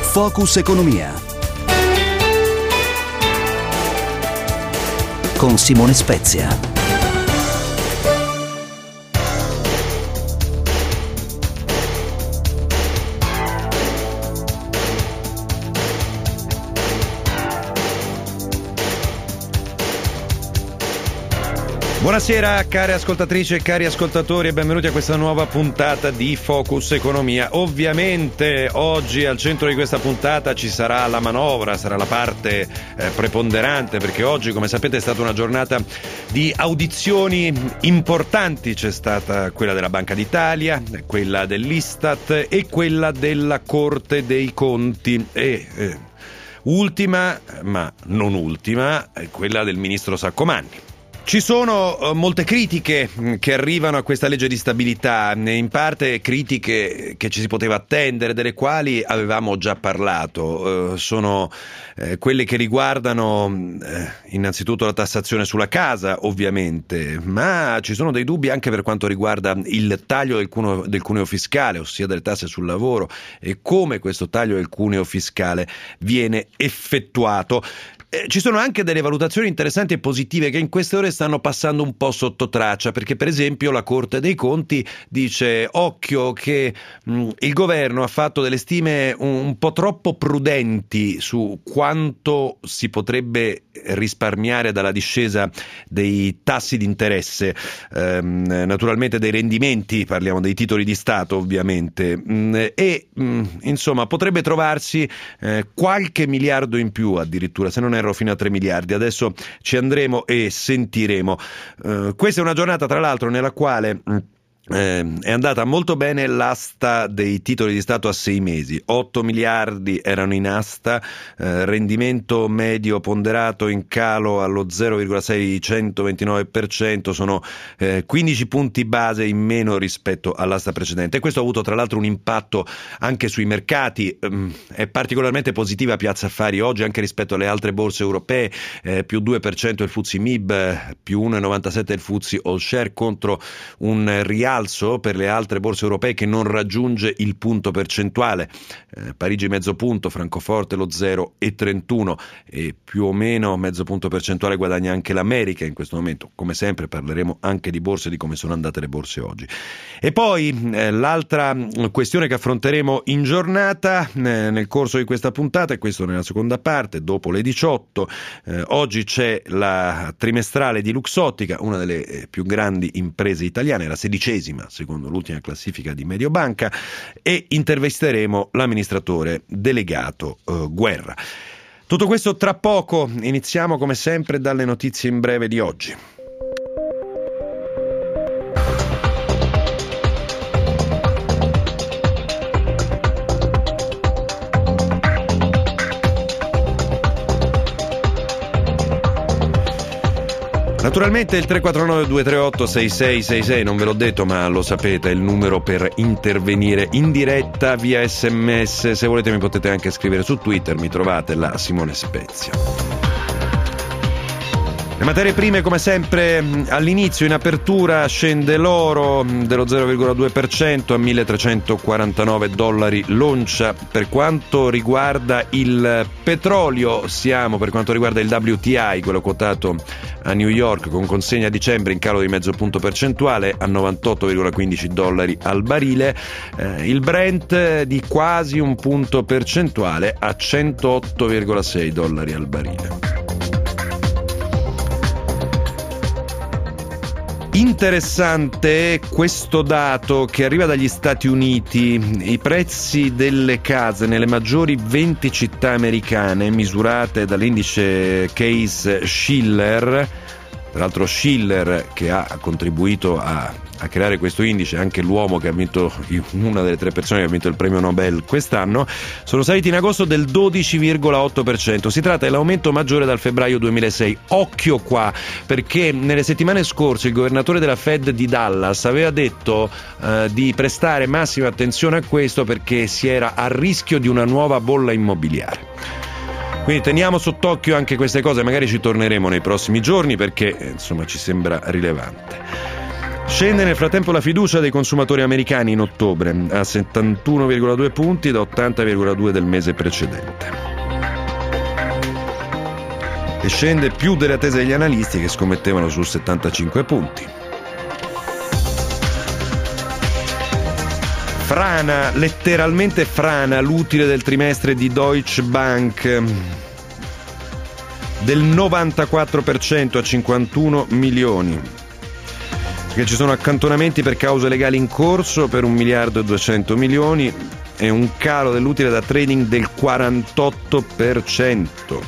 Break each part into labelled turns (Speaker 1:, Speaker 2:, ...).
Speaker 1: Focus Economia con Simone Spezia.
Speaker 2: Buonasera care ascoltatrici e cari ascoltatori e benvenuti a questa nuova puntata di Focus Economia. Ovviamente oggi al centro di questa puntata ci sarà la manovra, sarà la parte preponderante, perché oggi, come sapete, è stata una giornata di audizioni importanti. C'è stata quella della Banca d'Italia, quella dell'Istat e quella della Corte dei Conti e ultima, ma non ultima, quella del ministro Saccomanni. Ci sono molte critiche che arrivano a questa legge di stabilità, in parte critiche che ci si poteva attendere, delle quali avevamo già parlato. Sono quelle che riguardano innanzitutto la tassazione sulla casa, ovviamente, ma ci sono dei dubbi anche per quanto riguarda il taglio del cuneo fiscale, ossia delle tasse sul lavoro, e come questo taglio del cuneo fiscale viene effettuato. Ci sono anche delle valutazioni interessanti e positive che in queste ore stanno passando un po' sotto traccia, perché per esempio la Corte dei Conti dice occhio che il governo ha fatto delle stime un po' troppo prudenti su quanto si potrebbe risparmiare dalla discesa dei tassi di interesse, naturalmente dei rendimenti, parliamo dei titoli di Stato ovviamente, e insomma potrebbe trovarsi qualche miliardo in più, addirittura, se non ero fino a 3 miliardi. Adesso ci andremo e sentiremo. Questa è una giornata, tra l'altro, nella quale è andata molto bene l'asta dei titoli di Stato a 6 mesi. 8 miliardi erano in asta, rendimento medio ponderato in calo allo 0,629%, sono 15 punti base in meno rispetto all'asta precedente, e questo ha avuto tra l'altro un impatto anche sui mercati. È particolarmente positiva Piazza Affari oggi anche rispetto alle altre borse europee, più 2% il FTSE MIB, più 1,97 il FTSE All Share, contro un rialzo per le altre borse europee che non raggiunge il punto percentuale. Parigi mezzo punto, Francoforte lo 0,31, e più o meno mezzo punto percentuale guadagna anche l'America in questo momento. Come sempre parleremo anche di borse e di come sono andate le borse oggi. E poi l'altra questione che affronteremo in giornata nel corso di questa puntata, e questo nella seconda parte dopo le 18, oggi c'è la trimestrale di Luxottica, una delle più grandi imprese italiane, la 16ª secondo l'ultima classifica di Mediobanca, e intervisteremo l'amministratore delegato Guerra. Tutto questo tra poco. Iniziamo come sempre dalle notizie in breve di oggi. Naturalmente il 349-238-6666, non ve l'ho detto ma lo sapete, è il numero per intervenire in diretta via SMS. Se volete mi potete anche scrivere su Twitter, mi trovate là Simone Spezia. Le materie prime, come sempre, all'inizio, in apertura, scende l'oro dello 0,2% a $1.349 l'oncia. Per quanto riguarda il petrolio, siamo, per quanto riguarda il WTI, quello quotato a New York con consegna a dicembre, in calo di mezzo punto percentuale a $98,15 al barile. Il Brent di quasi un punto percentuale a $108,6 al barile. Interessante questo dato che arriva dagli Stati Uniti. I prezzi delle case nelle maggiori 20 città americane, misurate dall'indice Case-Shiller, tra l'altro Shiller che ha contribuito a creare questo indice, anche l'uomo che ha vinto, una delle 3 persone che ha vinto il premio Nobel quest'anno, sono saliti in agosto del 12,8%. Si tratta dell'aumento maggiore dal febbraio 2006. Occhio qua, perché nelle settimane scorse il governatore della Fed di Dallas aveva detto di prestare massima attenzione a questo perché si era a rischio di una nuova bolla immobiliare. Quindi teniamo sott'occhio anche queste cose, magari ci torneremo nei prossimi giorni perché insomma ci sembra rilevante. Scende nel frattempo la fiducia dei consumatori americani in ottobre a 71,2 punti da 80,2 del mese precedente. E scende più delle attese degli analisti che scommettevano su 75 punti. Frana, letteralmente frana l'utile del trimestre di Deutsche Bank del 94% a 51 milioni. Perché ci sono accantonamenti per cause legali in corso per 1 miliardo e 200 milioni e un calo dell'utile da trading del 48%.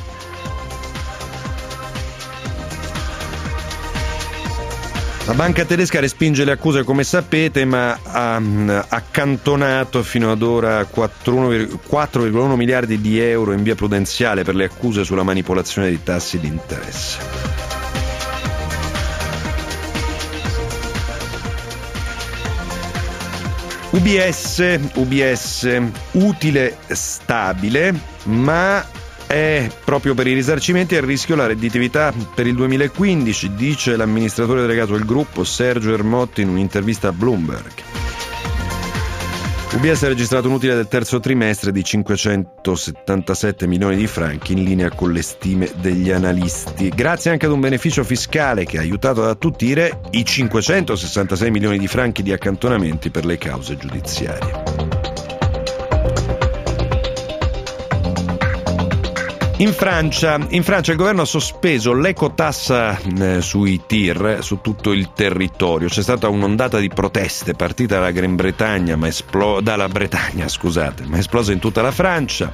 Speaker 2: La banca tedesca respinge le accuse, come sapete, ma ha accantonato fino ad ora 4,1 miliardi di euro in via prudenziale per le accuse sulla manipolazione dei tassi di interesse. UBS, utile stabile, ma è proprio per i risarcimenti a rischio la redditività per il 2015, dice l'amministratore delegato del gruppo Sergio Ermotti in un'intervista a Bloomberg. UBS ha registrato un utile del terzo trimestre di 577 milioni di franchi in linea con le stime degli analisti, grazie anche ad un beneficio fiscale che ha aiutato ad attutire i 566 milioni di franchi di accantonamenti per le cause giudiziarie. In Francia il governo ha sospeso l'ecotassa sui tir su tutto il territorio. C'è stata un'ondata di proteste partita dalla Bretagna, ma esplosa in tutta la Francia.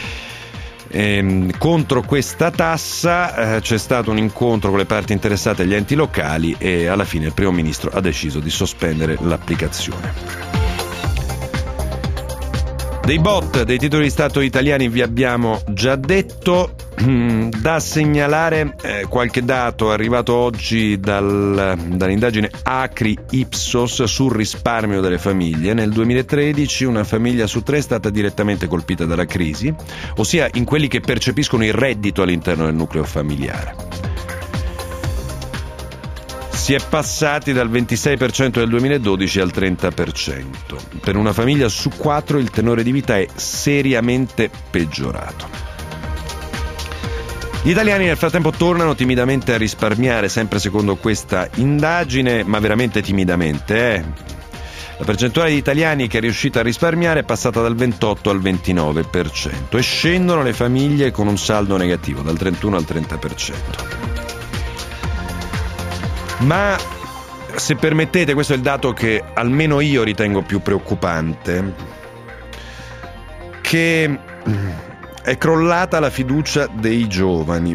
Speaker 2: Contro questa tassa c'è stato un incontro con le parti interessate e gli enti locali e alla fine il primo ministro ha deciso di sospendere l'applicazione. Dei BOT, dei titoli di Stato italiani, vi abbiamo già detto. Da segnalare qualche dato arrivato oggi dall'indagine Acri Ipsos sul risparmio delle famiglie. Nel 2013 una famiglia su 3 è stata direttamente colpita dalla crisi, ossia in quelli che percepiscono il reddito all'interno del nucleo familiare. Si è passati dal 26% del 2012 al 30%. Per una famiglia su 4 il tenore di vita è seriamente peggiorato. Gli italiani nel frattempo tornano timidamente a risparmiare, sempre secondo questa indagine, ma veramente timidamente. La percentuale di italiani che è riuscita a risparmiare è passata dal 28 al 29% e scendono le famiglie con un saldo negativo, dal 31 al 30%. Ma se permettete, questo è il dato che almeno io ritengo più preoccupante, che è crollata la fiducia dei giovani.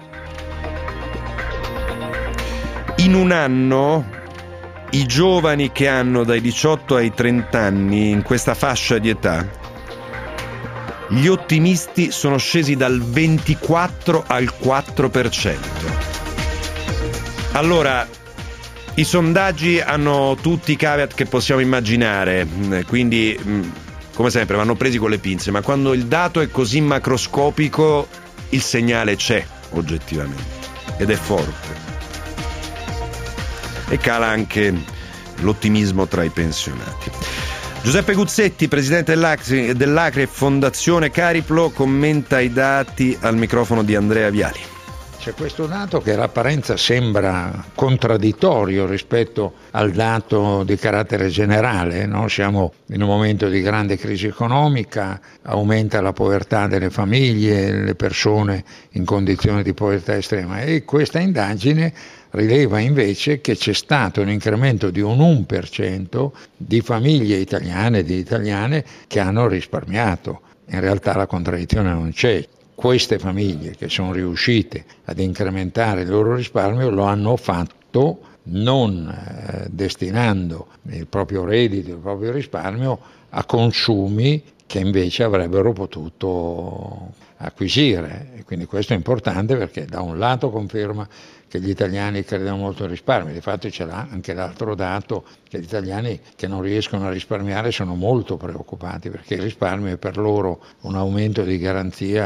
Speaker 2: In un anno i giovani che hanno dai 18 ai 30 anni, in questa fascia di età, gli ottimisti sono scesi dal 24 al 4%. Allora, i sondaggi hanno tutti i caveat che possiamo immaginare, quindi come sempre vanno presi con le pinze, ma quando il dato è così macroscopico il segnale c'è oggettivamente ed è forte. E cala anche l'ottimismo tra i pensionati. Giuseppe Guzzetti, presidente dell'Acri e Fondazione Cariplo, commenta i dati al microfono di Andrea Viali.
Speaker 3: C'è questo dato che all'apparenza sembra contraddittorio rispetto al dato di carattere generale, no? Siamo in un momento di grande crisi economica, aumenta la povertà delle famiglie, le persone in condizioni di povertà estrema, e questa indagine rileva invece che c'è stato un incremento di un 1% di famiglie italiane e di italiane che hanno risparmiato. In realtà la contraddizione non c'è. Queste famiglie che sono riuscite ad incrementare il loro risparmio lo hanno fatto non destinando il proprio reddito, il proprio risparmio a consumi che invece avrebbero potuto acquisire. E quindi questo è importante perché da un lato conferma che gli italiani credono molto al risparmio, difatti c'è anche l'altro dato che gli italiani che non riescono a risparmiare sono molto preoccupati perché il risparmio è per loro un aumento di garanzia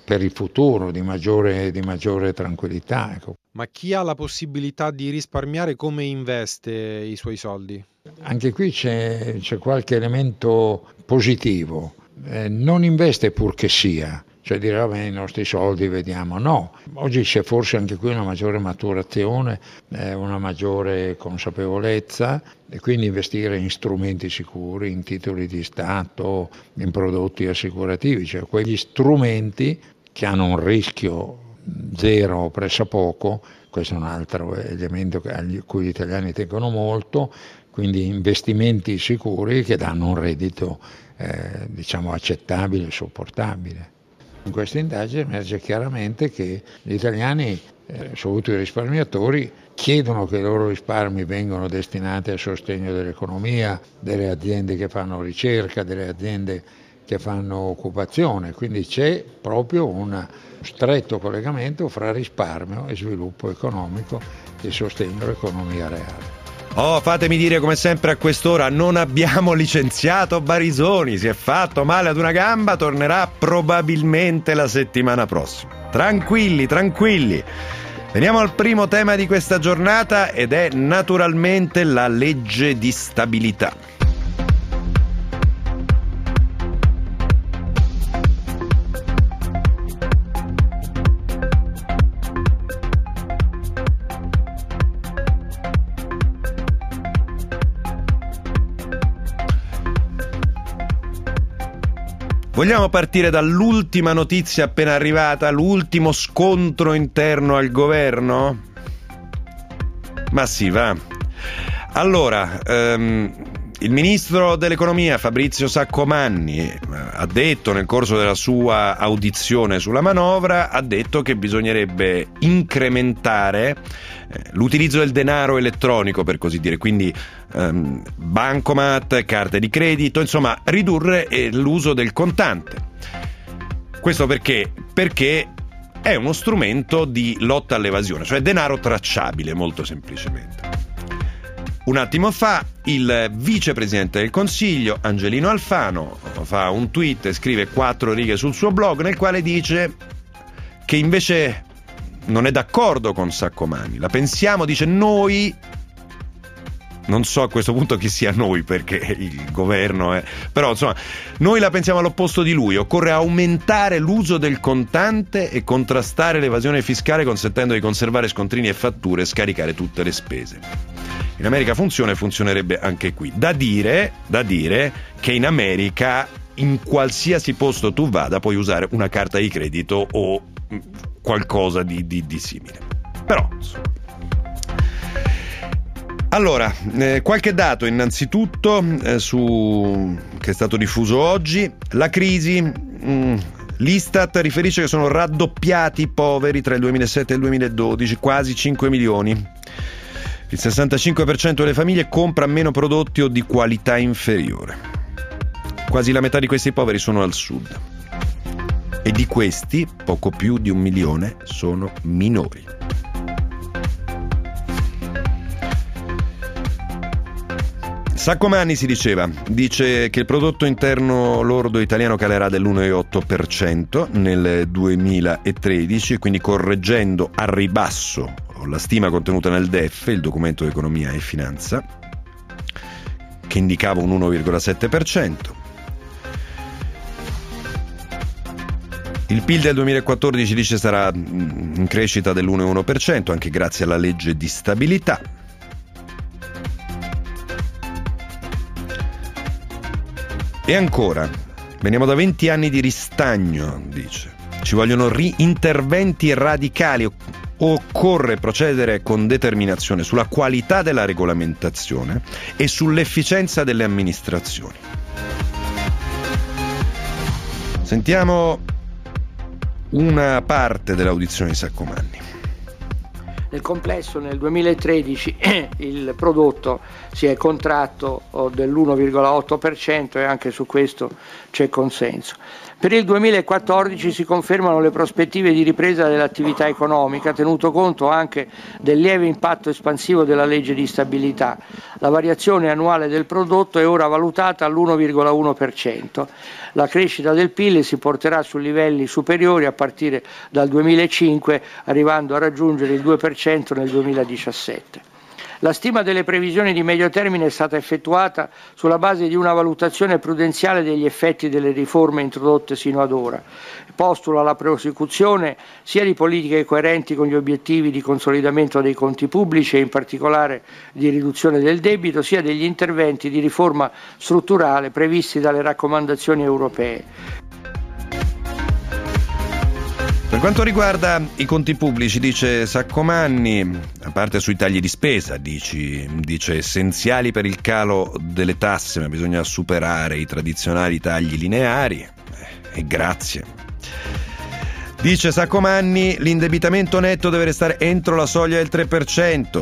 Speaker 3: per il futuro di maggiore tranquillità. Ecco.
Speaker 4: Ma chi ha la possibilità di risparmiare, come investe i suoi soldi?
Speaker 3: Anche qui c'è qualche elemento positivo. Non investe purché sia, cioè dire vabbè i nostri soldi vediamo, no. Oggi c'è forse anche qui una maggiore maturazione, una maggiore consapevolezza, e quindi investire in strumenti sicuri, in titoli di Stato, in prodotti assicurativi, cioè quegli strumenti che hanno un rischio zero o pressappoco. Questo è un altro elemento a cui gli italiani tengono molto, quindi investimenti sicuri che danno un reddito accettabile e sopportabile. In questa indagine emerge chiaramente che gli italiani, soprattutto i risparmiatori, chiedono che i loro risparmi vengano destinati al sostegno dell'economia, delle aziende che fanno ricerca, delle aziende che fanno occupazione, quindi c'è proprio un stretto collegamento fra risparmio e sviluppo economico e sostegno all'economia reale.
Speaker 2: Fatemi dire come sempre a quest'ora, non abbiamo licenziato Barisoni, si è fatto male ad una gamba, tornerà probabilmente la settimana prossima. Tranquilli. Veniamo al primo tema di questa giornata ed è naturalmente la legge di stabilità. Vogliamo partire dall'ultima notizia appena arrivata, l'ultimo scontro interno al governo? Ma sì, va. Allora, il ministro dell'economia Fabrizio Saccomanni ha detto nel corso della sua audizione sulla manovra, ha detto che bisognerebbe incrementare l'utilizzo del denaro elettronico, per così dire, quindi bancomat, carte di credito, insomma ridurre l'uso del contante. Questo perché è uno strumento di lotta all'evasione, cioè denaro tracciabile, molto semplicemente. Un attimo fa il vicepresidente del Consiglio, Angelino Alfano, fa un tweet e scrive 4 righe sul suo blog nel quale dice che invece non è d'accordo con Saccomanni. La pensiamo, dice, noi, non so a questo punto chi sia noi perché il governo è, però insomma noi la pensiamo all'opposto di lui. Occorre aumentare l'uso del contante e contrastare l'evasione fiscale consentendo di conservare scontrini e fatture e scaricare tutte le spese. In America funziona e funzionerebbe anche qui. Da dire che in America in qualsiasi posto tu vada puoi usare una carta di credito o qualcosa di simile. Però allora, qualche dato innanzitutto che è stato diffuso oggi. La crisi, l'Istat riferisce che sono raddoppiati i poveri tra il 2007 e il 2012, quasi 5 milioni. Il 65% delle famiglie compra meno prodotti o di qualità inferiore. Quasi la metà di questi poveri sono al sud. E di questi, poco più di 1 milione sono minori. Saccomanni dice che il prodotto interno lordo italiano calerà dell'1,8% nel 2013, quindi correggendo a ribasso la stima contenuta nel DEF, il documento di economia e finanza, che indicava un 1,7%. Il PIL del 2014 dice sarà in crescita dell'1,1%, anche grazie alla legge di stabilità. E ancora, veniamo da 20 anni di ristagno, dice. Ci vogliono interventi radicali. Occorre procedere con determinazione sulla qualità della regolamentazione e sull'efficienza delle amministrazioni. Sentiamo una parte dell'audizione di Saccomanni.
Speaker 5: Nel complesso nel 2013 il prodotto si è contratto dell'1,8% e anche su questo c'è consenso. Per il 2014 si confermano le prospettive di ripresa dell'attività economica, tenuto conto anche del lieve impatto espansivo della legge di stabilità. La variazione annuale del prodotto è ora valutata all'1,1%. La crescita del PIL si porterà su livelli superiori a partire dal 2005, arrivando a raggiungere il 2% nel 2017. La stima delle previsioni di medio termine è stata effettuata sulla base di una valutazione prudenziale degli effetti delle riforme introdotte sino ad ora. Postula la prosecuzione sia di politiche coerenti con gli obiettivi di consolidamento dei conti pubblici e in particolare di riduzione del debito, sia degli interventi di riforma strutturale previsti dalle raccomandazioni europee.
Speaker 2: Per quanto riguarda i conti pubblici, dice Saccomanni, a parte sui tagli di spesa, dice essenziali per il calo delle tasse, ma bisogna superare i tradizionali tagli lineari, e grazie. Dice Saccomanni, l'indebitamento netto deve restare entro la soglia del 3%.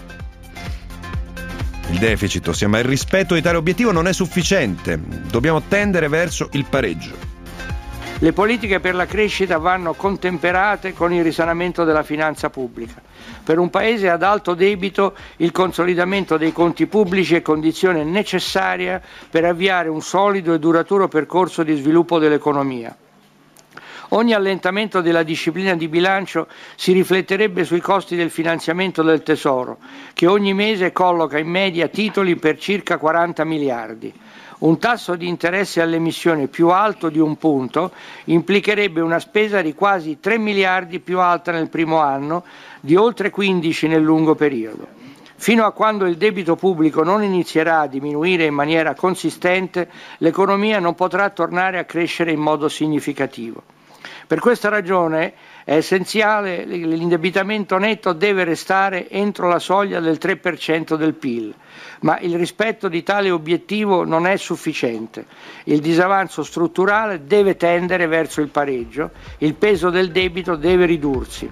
Speaker 2: Il deficit, ossia, il rispetto di tale obiettivo non è sufficiente, dobbiamo tendere verso il pareggio.
Speaker 5: Le politiche per la crescita vanno contemperate con il risanamento della finanza pubblica. Per un Paese ad alto debito il consolidamento dei conti pubblici è condizione necessaria per avviare un solido e duraturo percorso di sviluppo dell'economia. Ogni allentamento della disciplina di bilancio si rifletterebbe sui costi del finanziamento del Tesoro, che ogni mese colloca in media titoli per circa 40 miliardi. Un tasso di interesse all'emissione più alto di 1 punto implicherebbe una spesa di quasi 3 miliardi più alta nel primo anno, di oltre 15 nel lungo periodo. Fino a quando il debito pubblico non inizierà a diminuire in maniera consistente, l'economia non potrà tornare a crescere in modo significativo. Per questa ragione è essenziale, l'indebitamento netto deve restare entro la soglia del 3% del PIL, ma il rispetto di tale obiettivo non è sufficiente. Il disavanzo strutturale deve tendere verso il pareggio, il peso del debito deve ridursi.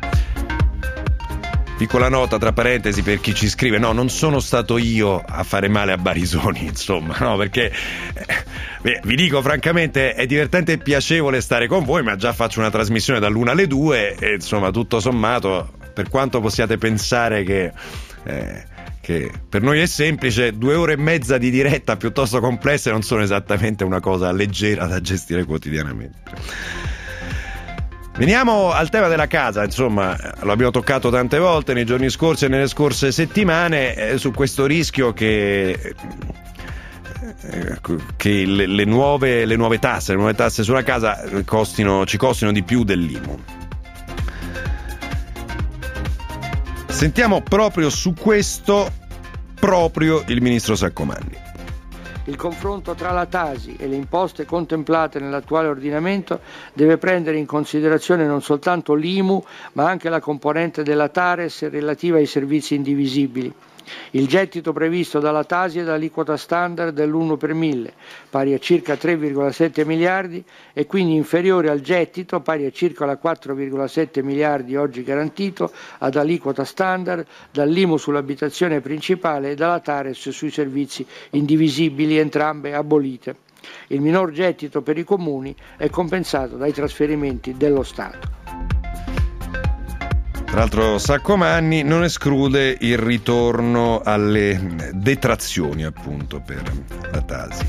Speaker 2: Piccola nota tra parentesi per chi ci scrive, no, non sono stato io a fare male a Barisoni, insomma, no, perché vi dico francamente è divertente e piacevole stare con voi, ma già faccio una trasmissione dall'1 alle 2 e insomma tutto sommato, per quanto possiate pensare che per noi è semplice, 2 ore e mezza di diretta piuttosto complesse non sono esattamente una cosa leggera da gestire quotidianamente. Veniamo al tema della casa, insomma, lo abbiamo toccato tante volte nei giorni scorsi e nelle scorse settimane, su questo rischio che le nuove tasse sulla casa ci costino di più dell'IMU. Sentiamo proprio su questo il ministro Saccomanni.
Speaker 5: Il confronto tra la Tasi e le imposte contemplate nell'attuale ordinamento deve prendere in considerazione non soltanto l'IMU, ma anche la componente della Tares relativa ai servizi indivisibili. Il gettito previsto dalla Tasi è l'aliquota standard dell'1 per 1000, pari a circa 3,7 miliardi e quindi inferiore al gettito, pari a circa 4,7 miliardi oggi garantito, ad aliquota standard dall'IMU sull'abitazione principale e dalla Tares sui servizi indivisibili, entrambe abolite. Il minor gettito per i comuni è compensato dai trasferimenti dello Stato.
Speaker 2: Tra l'altro Saccomanni non esclude il ritorno alle detrazioni appunto per la Tasi.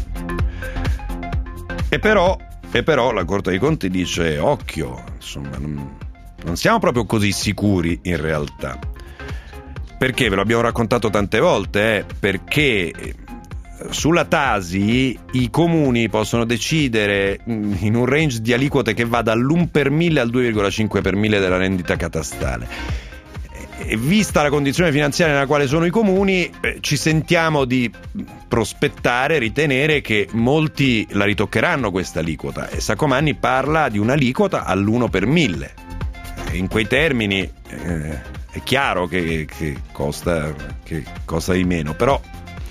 Speaker 2: E però la Corte dei Conti dice occhio, insomma non siamo proprio così sicuri in realtà. Perché? Ve lo abbiamo raccontato tante volte, perché sulla Tasi i comuni possono decidere in un range di aliquote che va dall'1 per 1000 al 2,5 per 1000 della rendita catastale. E vista la condizione finanziaria nella quale sono i comuni, ci sentiamo di prospettare, ritenere che molti la ritoccheranno questa aliquota, e Saccomanni parla di un'aliquota all'1 per 1000. In quei termini è chiaro che costa di meno, però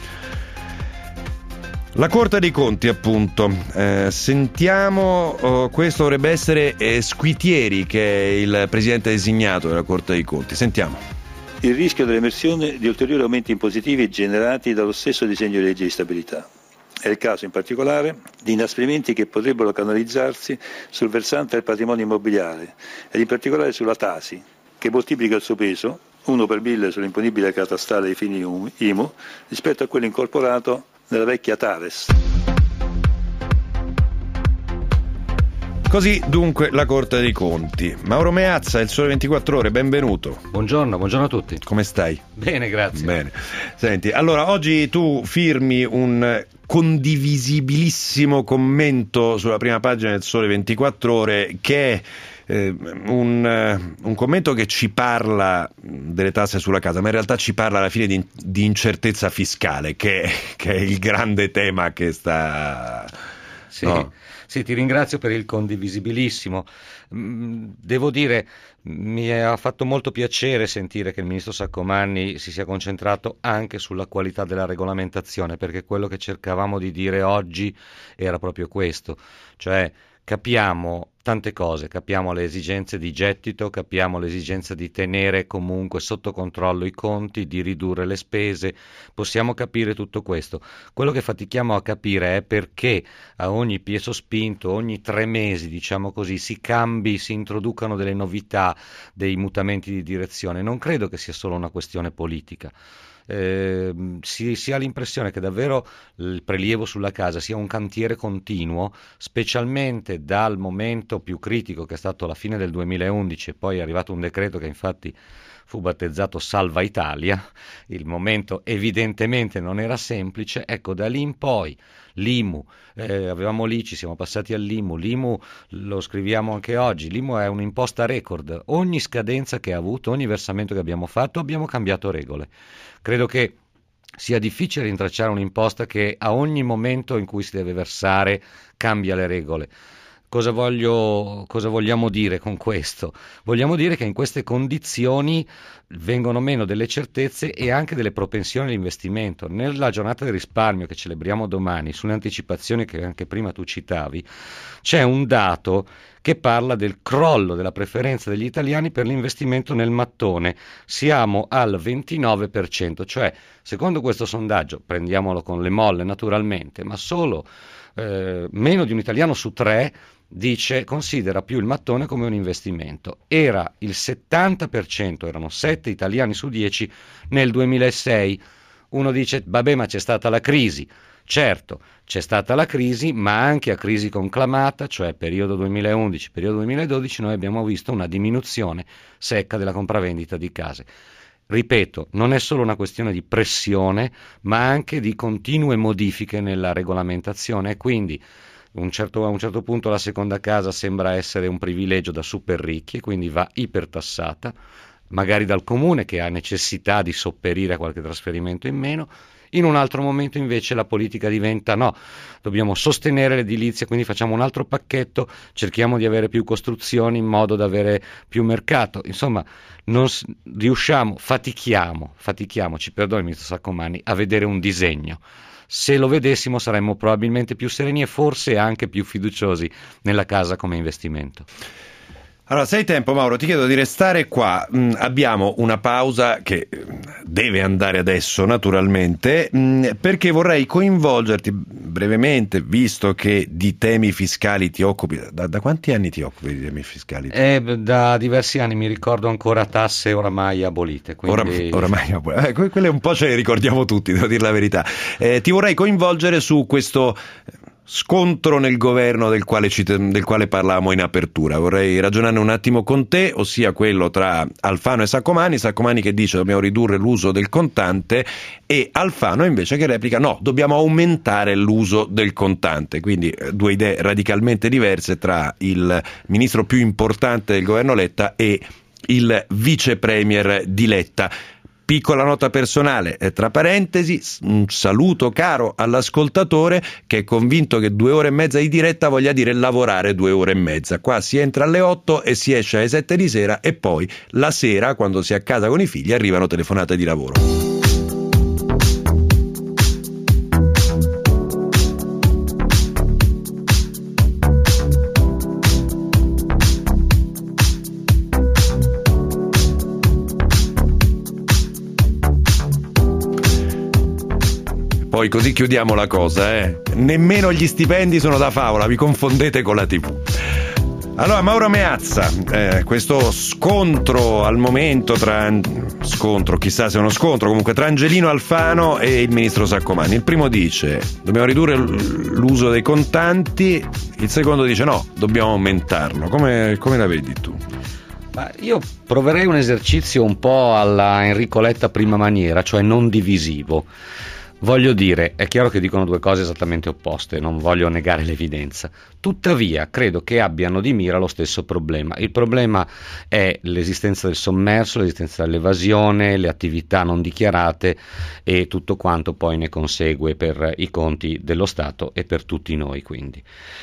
Speaker 2: la Corte dei Conti, appunto, sentiamo, questo dovrebbe essere Squitieri, che è il presidente designato della Corte dei Conti. Sentiamo.
Speaker 6: Il rischio dell'emersione di ulteriori aumenti impositivi generati dallo stesso disegno di legge di stabilità. È il caso in particolare di inasprimenti che potrebbero canalizzarsi sul versante del patrimonio immobiliare ed in particolare sulla Tasi, che moltiplica il suo peso, 1 per 1000 sull'imponibile catastale ai fini IMU, rispetto a quello incorporato nella vecchia Tares.
Speaker 2: Così dunque la Corte dei Conti. Mauro Meazza, Il Sole 24 Ore, benvenuto.
Speaker 7: Buongiorno a tutti.
Speaker 2: Come stai?
Speaker 7: Bene, grazie.
Speaker 2: Bene. Senti, allora oggi tu firmi un condivisibilissimo commento sulla prima pagina del Sole 24 Ore che è un commento che ci parla delle tasse sulla casa, ma in realtà ci parla alla fine di incertezza fiscale, che è il grande tema che sta...
Speaker 7: Sì.
Speaker 2: No?
Speaker 7: Sì, ti ringrazio per il condivisibilissimo. Devo dire, mi ha fatto molto piacere sentire che il ministro Saccomanni si sia concentrato anche sulla qualità della regolamentazione, perché quello che cercavamo di dire oggi era proprio questo, cioè capiamo tante cose, capiamo le esigenze di gettito, capiamo l'esigenza di tenere comunque sotto controllo i conti, di ridurre le spese, possiamo capire tutto questo. Quello che fatichiamo a capire è perché a ogni piè sospinto, ogni 3 mesi, diciamo così, si cambi, si introducano delle novità, dei mutamenti di direzione. Non credo che sia solo una questione politica. Si ha l'impressione che davvero il prelievo sulla casa sia un cantiere continuo, specialmente dal momento più critico che è stato la fine del 2011 e poi è arrivato un decreto che infatti fu battezzato Salva Italia. Il momento evidentemente non era semplice, ecco, da lì in poi l'IMU, avevamo l'ICI, siamo passati all'IMU, l'IMU lo scriviamo anche oggi, l'IMU è un'imposta record, ogni scadenza che ha avuto, ogni versamento che abbiamo fatto abbiamo cambiato regole. Credo che sia difficile rintracciare un'imposta che a ogni momento in cui si deve versare cambia le regole. Cosa vogliamo dire con questo? Vogliamo dire che in queste condizioni vengono meno delle certezze e anche delle propensioni all'investimento. Nella giornata del risparmio che celebriamo domani, sulle anticipazioni che anche prima tu citavi, c'è un dato che parla del crollo della preferenza degli italiani per l'investimento nel mattone. Siamo al 29%, cioè secondo questo sondaggio, prendiamolo con le molle naturalmente, ma solo meno di un italiano su 3 considera più il mattone come un investimento. Era il 70%, erano 7 italiani su 10 nel 2006. Uno dice, vabbè, ma c'è stata la crisi. Certo, c'è stata la crisi, ma anche a crisi conclamata, cioè periodo 2011, periodo 2012, noi abbiamo visto una diminuzione secca della compravendita di case. Ripeto, non è solo una questione di pressione, ma anche di continue modifiche nella regolamentazione e quindi a un certo punto la seconda casa sembra essere un privilegio da super ricchi e quindi va ipertassata, magari dal comune che ha necessità di sopperire a qualche trasferimento in meno. In un altro momento invece la politica diventa no, dobbiamo sostenere l'edilizia, quindi facciamo un altro pacchetto, cerchiamo di avere più costruzioni in modo da avere più mercato. Insomma, non riusciamo, fatichiamo, ci perdoni il ministro Saccomanni, a vedere un disegno. Se lo vedessimo saremmo probabilmente più sereni e forse anche più fiduciosi nella casa come investimento.
Speaker 2: Allora, se hai tempo, Mauro, ti chiedo di restare qua. Abbiamo una pausa che deve andare adesso, naturalmente, perché vorrei coinvolgerti brevemente, visto che di temi fiscali ti occupi. Da quanti anni ti occupi di temi fiscali?
Speaker 7: Da diversi anni, mi ricordo ancora tasse oramai abolite. Quindi...
Speaker 2: Oramai abolite. Quelle un po' ce le ricordiamo tutti, devo dire la verità. Ti vorrei coinvolgere su questo scontro nel governo del quale parlavamo in apertura. Vorrei ragionarne un attimo con te, ossia quello tra Alfano e Saccomanni che dice dobbiamo ridurre l'uso del contante e Alfano invece che replica no, dobbiamo aumentare l'uso del contante. Quindi 2 idee radicalmente diverse tra il ministro più importante del governo Letta e il vice premier di Letta. Piccola nota personale, tra parentesi, un saluto caro all'ascoltatore che è convinto che 2 ore e mezza di diretta voglia dire lavorare 2 ore e mezza. Qua si entra alle 8 e si esce alle 7 di sera e poi la sera, quando si è a casa con i figli, arrivano telefonate di lavoro. Poi così chiudiamo la cosa, nemmeno gli stipendi sono da favola, vi confondete con la TV. Allora, Mauro Meazza, questo scontro al momento chissà se è uno scontro, comunque tra Angelino Alfano e il ministro Saccomanni. Il primo dice dobbiamo ridurre l'uso dei contanti, il secondo dice no, dobbiamo aumentarlo. Come la vedi tu?
Speaker 7: Io proverei un esercizio un po' alla Enrico Letta prima maniera, cioè non divisivo. Voglio dire, è chiaro che dicono due cose esattamente opposte, non voglio negare l'evidenza. Tuttavia, credo che abbiano di mira lo stesso problema. Il problema è l'esistenza del sommerso, l'esistenza dell'evasione, le attività non dichiarate e tutto quanto poi ne consegue per i conti dello Stato e per tutti noi, quindi.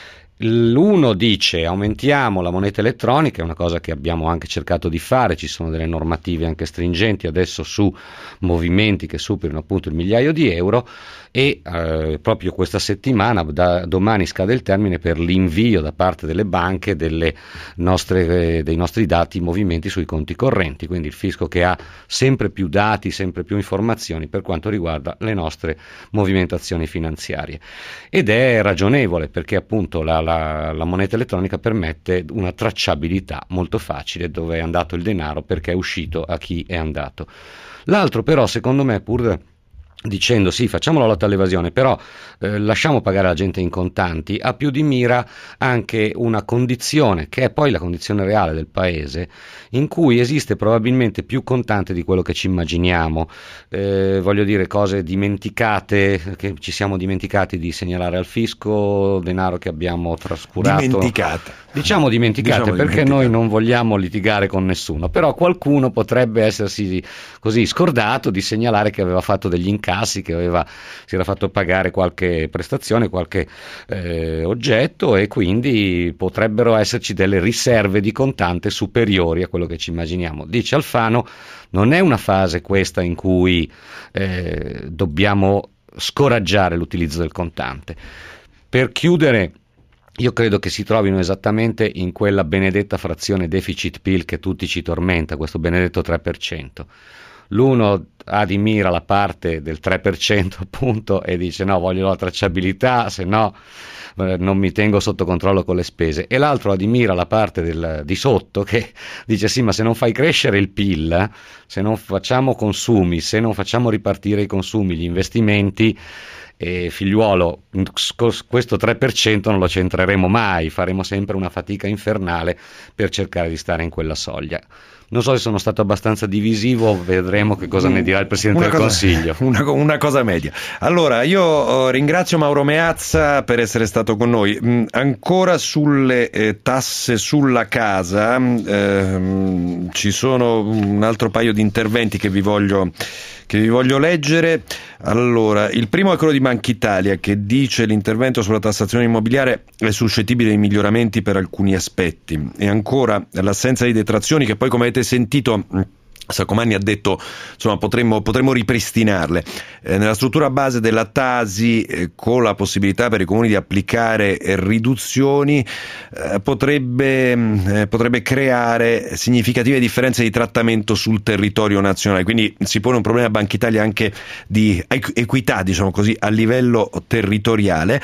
Speaker 7: L'uno dice aumentiamo la moneta elettronica, è una cosa che abbiamo anche cercato di fare, ci sono delle normative anche stringenti adesso su movimenti che superino appunto il migliaio di euro e proprio questa settimana, da domani scade il termine per l'invio da parte delle banche dei nostri dati movimenti sui conti correnti, quindi il fisco che ha sempre più dati, sempre più informazioni per quanto riguarda le nostre movimentazioni finanziarie, ed è ragionevole perché appunto la moneta elettronica permette una tracciabilità molto facile dove è andato il denaro, perché è uscito, a chi è andato. L'altro però secondo me, pur dicendo sì, facciamo la lotta all'evasione, però lasciamo pagare la gente in contanti, ha più di mira anche una condizione che è poi la condizione reale del paese, in cui esiste probabilmente più contante di quello che ci immaginiamo. Voglio dire, cose dimenticate, che ci siamo dimenticati di segnalare al fisco, denaro che abbiamo trascurato. Diciamo dimenticate perché noi non vogliamo litigare con nessuno, però qualcuno potrebbe essersi così scordato di segnalare che aveva fatto degli incassi, che si era fatto pagare qualche prestazione, qualche oggetto, e quindi potrebbero esserci delle riserve di contante superiori a quello che ci immaginiamo. Dice Alfano, non è una fase questa in cui dobbiamo scoraggiare l'utilizzo del contante. Per chiudere, io credo che si trovino esattamente in quella benedetta frazione deficit-PIL che tutti ci tormenta, questo benedetto 3%. L'uno ha di mira la parte del 3% appunto e dice no, voglio la tracciabilità, se no non mi tengo sotto controllo con le spese, e l'altro ha di mira la parte di sotto che dice sì, ma se non fai crescere il PIL, se non facciamo consumi, se non facciamo ripartire i consumi, gli investimenti, figliuolo, questo 3% non lo centreremo mai, faremo sempre una fatica infernale per cercare di stare in quella soglia. Non so se sono stato abbastanza divisivo, vedremo che cosa ne dirà il Presidente del Consiglio.
Speaker 2: Una cosa media. Allora, io ringrazio Mauro Meazza per essere stato con noi. Ancora sulle tasse sulla casa, ci sono un altro paio di interventi che vi voglio leggere. Allora, il primo è quello di Banca Italia, che dice l'intervento sulla tassazione immobiliare è suscettibile di miglioramenti per alcuni aspetti, e ancora l'assenza di detrazioni, che poi, come avete sentito, Saccomanni ha detto insomma potremmo ripristinarle. Nella struttura base della Tasi, con la possibilità per i comuni di applicare riduzioni, potrebbe creare significative differenze di trattamento sul territorio nazionale, quindi si pone un problema a Banca Italia anche di equità, diciamo così, a livello territoriale.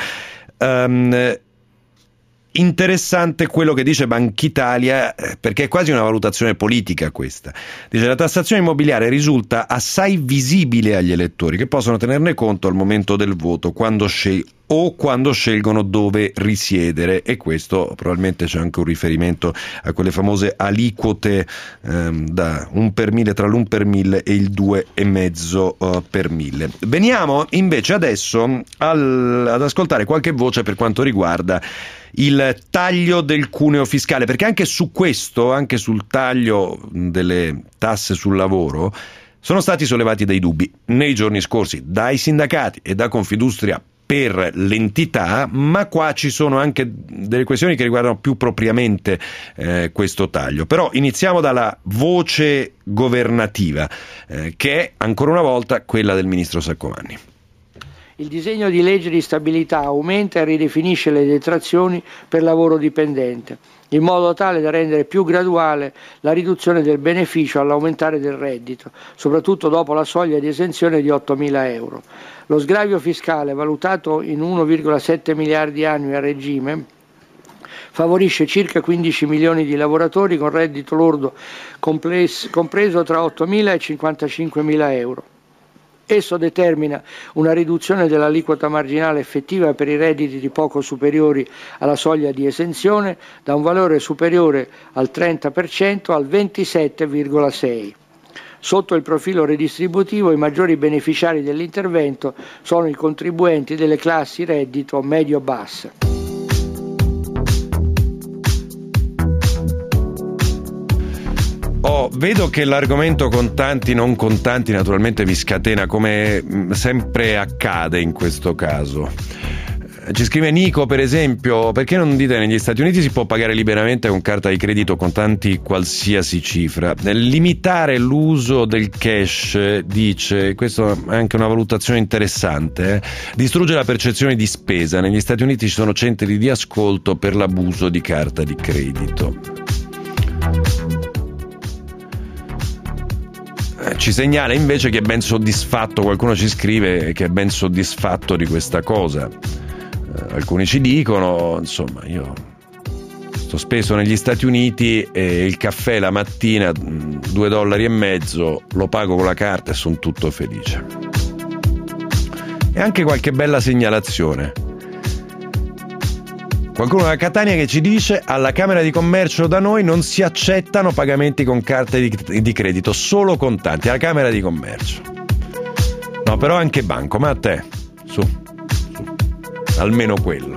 Speaker 2: Interessante quello che dice Banca Italia, perché è quasi una valutazione politica questa. Dice: la tassazione immobiliare risulta assai visibile agli elettori, che possono tenerne conto al momento del voto quando scelgono dove risiedere, e questo probabilmente c'è anche un riferimento a quelle famose aliquote da 1 per 1000, tra l'1 per 1000 e il 2,5 per 1000. Veniamo invece adesso ad ascoltare qualche voce per quanto riguarda il taglio del cuneo fiscale, perché anche su questo, anche sul taglio delle tasse sul lavoro, sono stati sollevati dei dubbi nei giorni scorsi dai sindacati e da Confindustria per l'entità, ma qua ci sono anche delle questioni che riguardano più propriamente questo taglio. Però iniziamo dalla voce governativa, che è ancora una volta quella del ministro Saccomanni.
Speaker 5: Il disegno di legge di stabilità aumenta e ridefinisce le detrazioni per lavoro dipendente, in modo tale da rendere più graduale la riduzione del beneficio all'aumentare del reddito, soprattutto dopo la soglia di esenzione di 8.000 euro. Lo sgravio fiscale, valutato in 1,7 miliardi annui a regime, favorisce circa 15 milioni di lavoratori con reddito lordo compreso tra 8.000 e 55.000 euro. Esso determina una riduzione dell'aliquota marginale effettiva per i redditi di poco superiori alla soglia di esenzione da un valore superiore al 30% al 27,6%. Sotto il profilo redistributivo i maggiori beneficiari dell'intervento sono i contribuenti delle classi reddito medio-basse.
Speaker 2: Vedo che l'argomento contanti non contanti naturalmente vi scatena, come sempre accade in questo caso. Ci scrive Nico, per esempio: perché non dite negli Stati Uniti si può pagare liberamente con carta di credito contanti qualsiasi cifra? Limitare l'uso del cash, dice, questo è anche una valutazione interessante, distrugge la percezione di spesa. Negli Stati Uniti ci sono centri di ascolto per l'abuso di carta di credito. Ci segnala invece che è ben soddisfatto, qualcuno ci scrive che è ben soddisfatto di questa cosa. Alcuni ci dicono, insomma, io sto spesso negli Stati Uniti e il caffè la mattina $2,50 lo pago con la carta e sono tutto felice. E anche qualche bella segnalazione. Qualcuno da Catania che ci dice: alla Camera di Commercio da noi non si accettano pagamenti con carte di credito, solo contanti, alla Camera di Commercio. No, però anche banco, ma a te, su, almeno quello.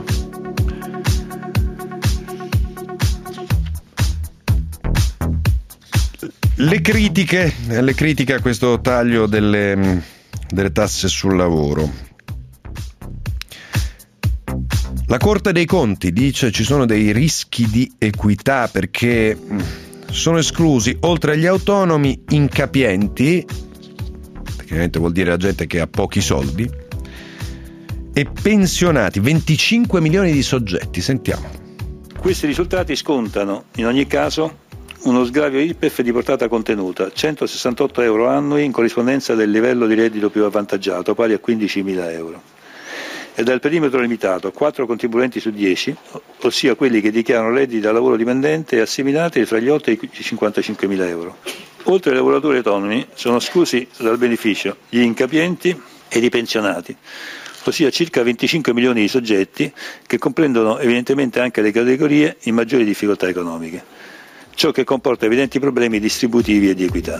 Speaker 2: Le critiche a questo taglio delle tasse sul lavoro. La Corte dei Conti dice ci sono dei rischi di equità perché sono esclusi, oltre agli autonomi, incapienti, praticamente vuol dire la gente che ha pochi soldi, e pensionati, 25 milioni di soggetti. Sentiamo.
Speaker 6: Questi risultati scontano, in ogni caso, uno sgravio IRPEF di portata contenuta, 168 euro annui in corrispondenza del livello di reddito più avvantaggiato, pari a 15.000 euro. E dal perimetro limitato, 4 contribuenti su 10, ossia quelli che dichiarano redditi da lavoro dipendente e assimilati fra gli 8 e i 55.000 euro. Oltre ai lavoratori autonomi sono esclusi dal beneficio gli incapienti ed i pensionati, ossia circa 25 milioni di soggetti che comprendono evidentemente anche le categorie in maggiori difficoltà economiche, ciò che comporta evidenti problemi distributivi e di equità.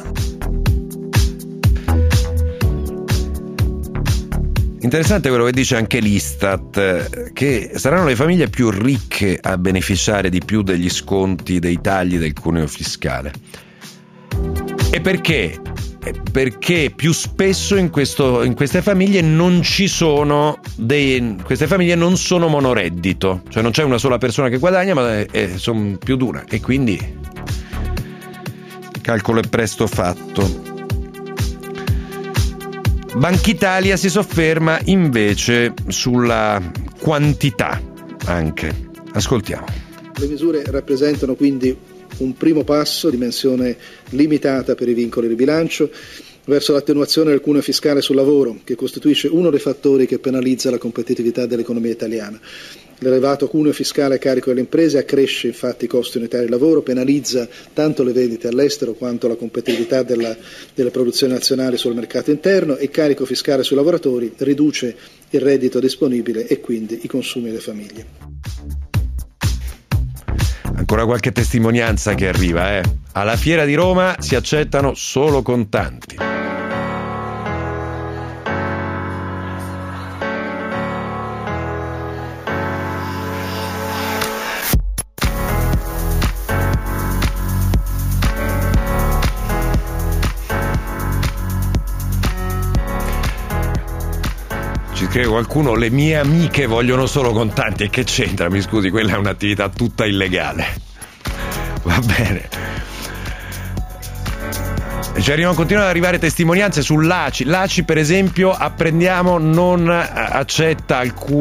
Speaker 2: Interessante quello che dice anche l'Istat, che saranno le famiglie più ricche a beneficiare di più degli sconti, dei tagli del cuneo fiscale. E perché? Perché più spesso in queste famiglie non ci sono queste famiglie non sono monoreddito, cioè non c'è una sola persona che guadagna, ma sono più di una, e quindi il calcolo è presto fatto. Banchitalia si sofferma invece sulla quantità anche. Ascoltiamo.
Speaker 8: Le misure rappresentano quindi un primo passo, dimensione limitata per i vincoli di bilancio, verso l'attenuazione del cuneo fiscale sul lavoro, che costituisce uno dei fattori che penalizza la competitività dell'economia italiana. L'elevato cuneo fiscale a carico delle imprese accresce infatti i costi unitari di lavoro, penalizza tanto le vendite all'estero quanto la competitività delle produzioni nazionali sul mercato interno, e il carico fiscale sui lavoratori riduce il reddito disponibile e quindi i consumi delle famiglie.
Speaker 2: Ancora qualche testimonianza che arriva, Alla Fiera di Roma si accettano solo contanti. Che qualcuno, le mie amiche vogliono solo contanti, e che c'entra? Mi scusi, quella è un'attività tutta illegale. Va bene. Continuano ad arrivare testimonianze sull'ACI. L'ACI, per esempio, apprendiamo, non accetta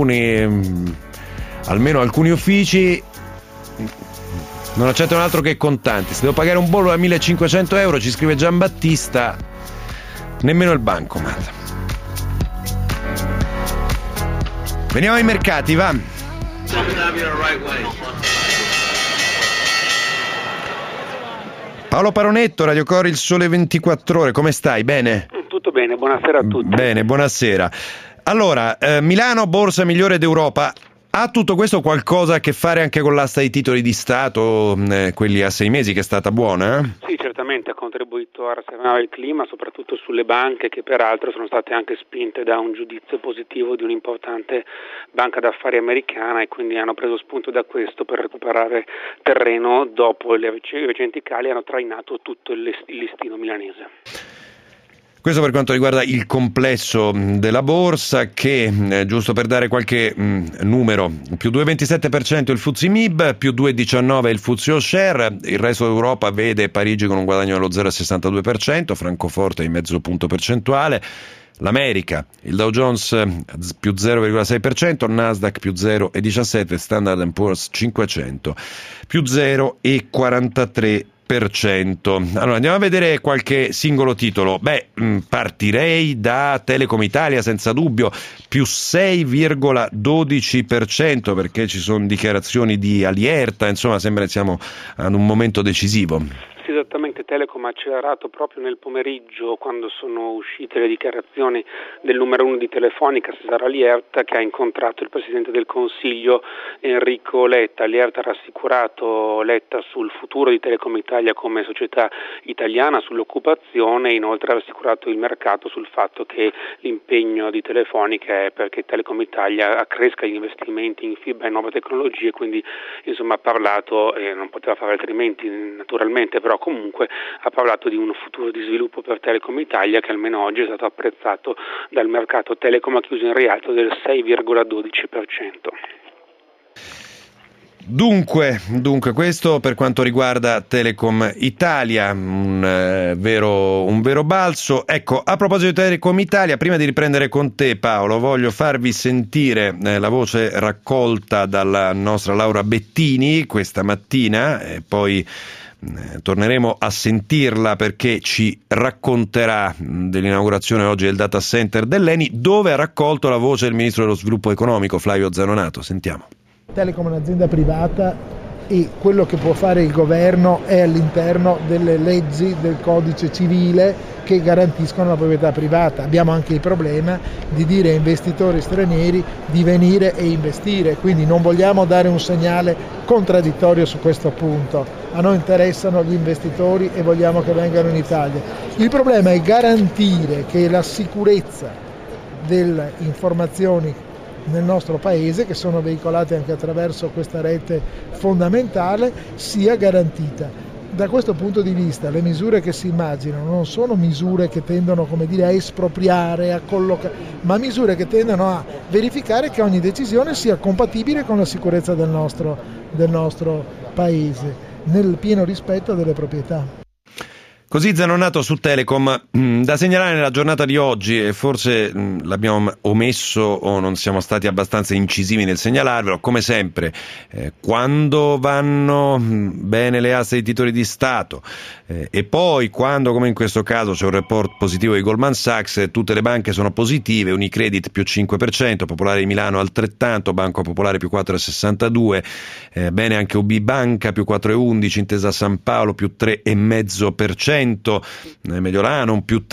Speaker 2: almeno alcuni uffici, non accettano altro che contanti. Se devo pagare un bollo da 1.500 euro, ci scrive Giambattista, nemmeno il bancomat. Veniamo ai mercati, va. Paolo Paronetto, Radio Cori, Il Sole 24 Ore, come stai? Bene?
Speaker 9: Tutto bene, buonasera a tutti.
Speaker 2: Bene, buonasera. Allora, Milano, borsa migliore d'Europa. Ha tutto questo qualcosa a che fare anche con l'asta di titoli di Stato, quelli a 6 mesi, che è stata buona?
Speaker 9: Sì, certamente ha contribuito a rasserenare il clima, soprattutto sulle banche, che peraltro sono state anche spinte da un giudizio positivo di un'importante banca d'affari americana, e quindi hanno preso spunto da questo per recuperare terreno dopo le recenti cali hanno trainato tutto il listino milanese.
Speaker 2: Questo per quanto riguarda il complesso della borsa, che, giusto per dare qualche numero, più 2,27% il FTSE MIB, più 2,19% il FTSE All Share, il resto d'Europa vede Parigi con un guadagno dello 0,62%, Francoforte in mezzo punto percentuale, l'America, il Dow Jones più 0,6%, Nasdaq più 0,17%, Standard & Poor's 500 più 0,43%. Allora andiamo a vedere qualche singolo titolo. Partirei da Telecom Italia, senza dubbio, più 6,12%, perché ci sono dichiarazioni di Alierta, insomma sembra che siamo ad un momento decisivo.
Speaker 9: Sì, esattamente, Telecom ha accelerato proprio nel pomeriggio, quando sono uscite le dichiarazioni del numero 1 di Telefonica, Cesare Alierta, che ha incontrato il Presidente del Consiglio Enrico Letta. Alierta ha rassicurato Letta sul futuro di Telecom Italia come società italiana, sull'occupazione, e inoltre ha rassicurato il mercato sul fatto che l'impegno di Telefonica è perché Telecom Italia accresca gli investimenti in fibra e nuove tecnologie, quindi insomma ha parlato, e non poteva fare altrimenti naturalmente, però comunque ha parlato di un futuro di sviluppo per Telecom Italia che almeno oggi è stato apprezzato dal mercato. Telecom ha chiuso in rialzo del 6,12%.
Speaker 2: Dunque, questo per quanto riguarda Telecom Italia, un vero balzo. Ecco, a proposito di Telecom Italia, prima di riprendere con te, Paolo, voglio farvi sentire la voce raccolta dalla nostra Laura Bettini questa mattina, e poi torneremo a sentirla perché ci racconterà dell'inaugurazione oggi del data center dell'ENI, dove ha raccolto la voce del ministro dello sviluppo economico Flavio Zanonato. Sentiamo.
Speaker 10: Telecom è un'azienda privata e quello che può fare il governo è all'interno delle leggi del codice civile che garantiscono la proprietà privata. Abbiamo anche il problema di dire ai investitori stranieri di venire e investire, quindi non vogliamo dare un segnale contraddittorio su questo punto. A noi interessano gli investitori e vogliamo che vengano in Italia. Il problema è garantire che la sicurezza delle informazioni nel nostro paese, che sono veicolate anche attraverso questa rete fondamentale, sia garantita. Da questo punto di vista le misure che si immaginano non sono misure che tendono, a espropriare, a collocare, ma misure che tendono a verificare che ogni decisione sia compatibile con la sicurezza del nostro paese, nel pieno rispetto delle proprietà.
Speaker 2: Così Zanonato su Telecom. Da segnalare nella giornata di oggi, e forse l'abbiamo omesso o non siamo stati abbastanza incisivi nel segnalarvelo, come sempre, quando vanno bene le aste di titoli di Stato e poi quando, come in questo caso, c'è un report positivo di Goldman Sachs, tutte le banche sono positive, Unicredit più 5%, Popolare di Milano altrettanto, Banco Popolare più 4,62%, bene anche UB Banca più 4,11%, Intesa San Paolo più 3,5%, Mediolanum più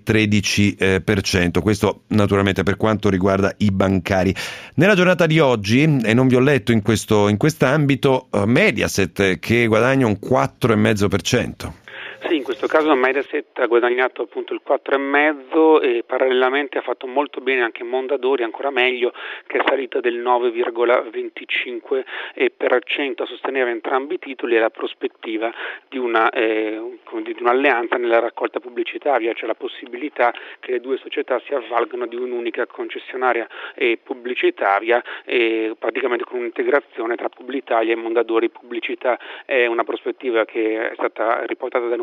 Speaker 2: 3,13%. Questo naturalmente per quanto riguarda i bancari. Nella giornata di oggi, e non vi ho letto in quest'ambito, Mediaset che guadagna un 4,5%.
Speaker 9: Sì, in questo caso Mediaset ha guadagnato appunto il 4,5% e parallelamente ha fatto molto bene anche Mondadori, ancora meglio, che è salita del 9,25% a sostenere entrambi i titoli e la prospettiva di un'alleanza nella raccolta pubblicitaria, cioè la possibilità che le due società si avvalgano di un'unica concessionaria pubblicitaria, praticamente con un'integrazione tra Publitalia e Mondadori Pubblicità. È una prospettiva che è stata riportata da numerosi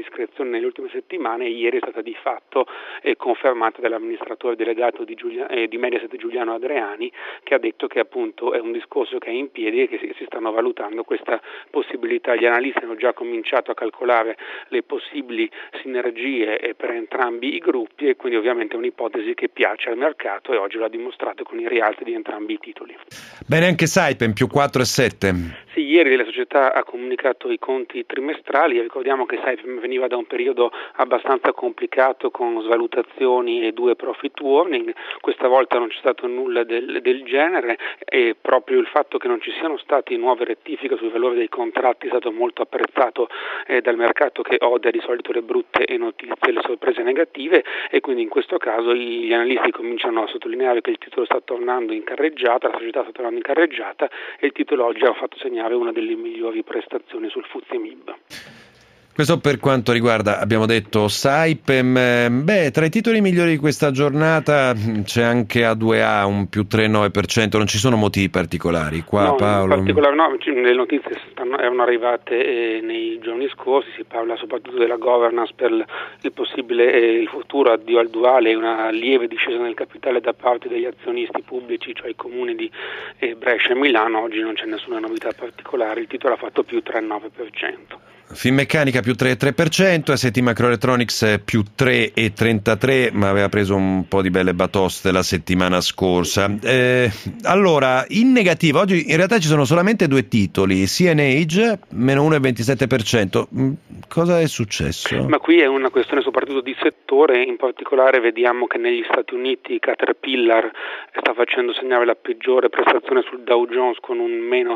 Speaker 9: discrezione nelle ultime settimane, e ieri è stata di fatto confermata dall'amministratore delegato di Mediaset Giuliano Adriani, che ha detto che appunto è un discorso che è in piedi e che si stanno valutando questa possibilità. Gli analisti hanno già cominciato a calcolare le possibili sinergie per entrambi i gruppi, e quindi ovviamente è un'ipotesi che piace al mercato, e oggi l'ha dimostrato con i rialzi di entrambi i titoli.
Speaker 2: Bene anche Saipem più 4,7.
Speaker 9: Sì, ieri la società ha comunicato i conti trimestrali. Ricordiamo che Saipem veniva da un periodo abbastanza complicato con svalutazioni e 2 profit warning. Questa volta non c'è stato nulla del genere, e proprio il fatto che non ci siano stati nuove rettifiche sul valore dei contratti è stato molto apprezzato dal mercato, che odia di solito le brutte notizie, le sorprese negative, e quindi in questo caso gli analisti cominciano a sottolineare che il titolo sta tornando in carreggiata, la società sta tornando in carreggiata, e il titolo oggi ha fatto segnare una delle migliori prestazioni sul FTSE MIB.
Speaker 2: Questo per quanto riguarda, abbiamo detto, Saipem. Tra i titoli migliori di questa giornata c'è anche A2A, un più 3,9%, non ci sono motivi particolari qua,
Speaker 9: no,
Speaker 2: Paolo?
Speaker 9: In particolare no, le notizie erano arrivate nei giorni scorsi, si parla soprattutto della governance per il possibile il futuro addio al duale e una lieve discesa nel capitale da parte degli azionisti pubblici, cioè i comuni di Brescia e Milano. Oggi non c'è nessuna novità particolare, il titolo ha fatto più 3,9%.
Speaker 2: Finmeccanica più 3,3%, ST Microelectronics più 3,33%, ma aveva preso un po' di belle batoste la settimana scorsa. Allora, in negativo, oggi in realtà ci sono solamente 2 titoli, CNH meno 1,27%. Cosa è successo?
Speaker 9: Ma qui è una questione soprattutto di settore, in particolare vediamo che negli Stati Uniti Caterpillar sta facendo segnare la peggiore prestazione sul Dow Jones con un meno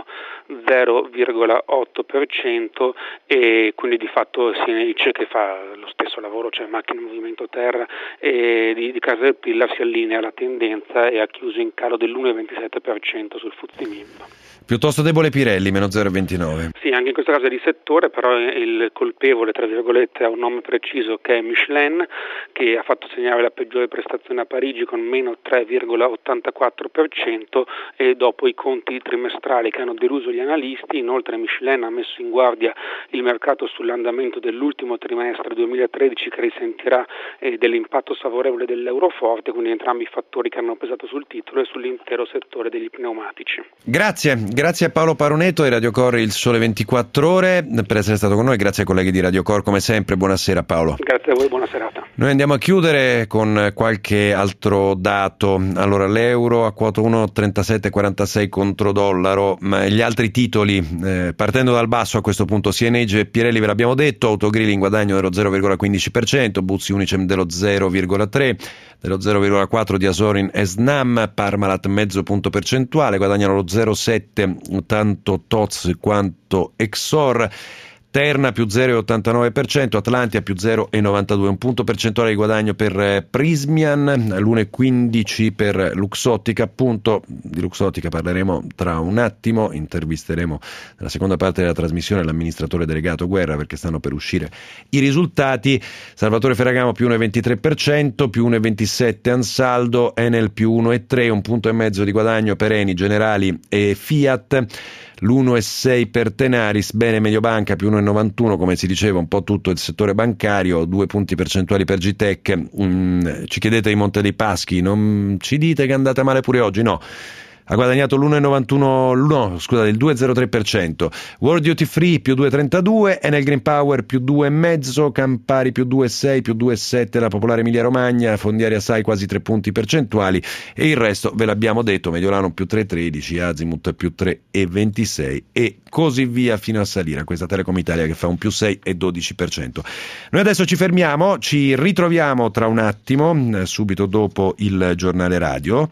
Speaker 9: 0,8%, e quindi di fatto CNH, che fa lo stesso lavoro, cioè macchine in movimento terra, e di Caterpillar si allinea alla tendenza e ha chiuso in calo dell'1,27% sul FTSE MIB.
Speaker 2: Piuttosto debole Pirelli, meno 0,29%.
Speaker 9: Sì, anche in questo caso è di settore, però il colpevole, tra virgolette, ha un nome preciso, che è Michelin, che ha fatto segnare la peggiore prestazione a Parigi con meno 3,84%, e dopo i conti trimestrali che hanno deluso gli analisti. Inoltre Michelin ha messo in guardia il mercato sull'andamento dell'ultimo trimestre 2013, che risentirà dell'impatto sfavorevole dell'euro forte, quindi entrambi i fattori che hanno pesato sul titolo e sull'intero settore degli pneumatici.
Speaker 2: Grazie a Paolo Paronetto e Radio Cor Il Sole 24 Ore per essere stato con noi, grazie ai colleghi di Radio Cor come sempre, buonasera Paolo.
Speaker 9: Grazie a voi, buona serata.
Speaker 2: Noi andiamo a chiudere con qualche altro dato. Allora, l'euro a quota 1,3746 contro dollaro, ma gli altri titoli, partendo dal basso a questo punto, CNH e Pirelli ve l'abbiamo detto, Autogrill in guadagno dello 0,15%, Buzzi Unicem dello 0,3%, dello 0,4% di Asorin e Snam, Parmalat mezzo punto percentuale, guadagnano lo 0,7% tanto TOTS quanto Exor, Terna più 0,89%, Atlantia più 0,92%, un punto percentuale di guadagno per Prismian, l'1,15% per Luxottica. Appunto di Luxottica parleremo tra un attimo, intervisteremo nella seconda parte della trasmissione l'amministratore delegato Guerra, perché stanno per uscire i risultati. Salvatore Ferragamo più 1,23%, più 1,27% Ansaldo, Enel più 1,3%, un punto e mezzo di guadagno per Eni, Generali e Fiat. L'1,6 per Tenaris, bene Mediobanca più 1,91, come si diceva un po' tutto il settore bancario, 2 punti percentuali per GTech. Ci chiedete di Monte dei Paschi, non ci dite che andate male pure oggi? No. Ha guadagnato il 2,03%, World Duty Free più 2,32%, Enel Green Power più 2,5%, Campari più 2,6%, più 2,7% la Popolare Emilia Romagna, Fondiaria Sai quasi 3 punti percentuali, e il resto ve l'abbiamo detto, Mediolano più 3,13%, Azimut più 3,26% e così via fino a salire a questa Telecom Italia che fa un più 6,12%. Noi adesso ci fermiamo, ci ritroviamo tra un attimo, subito dopo il giornale radio.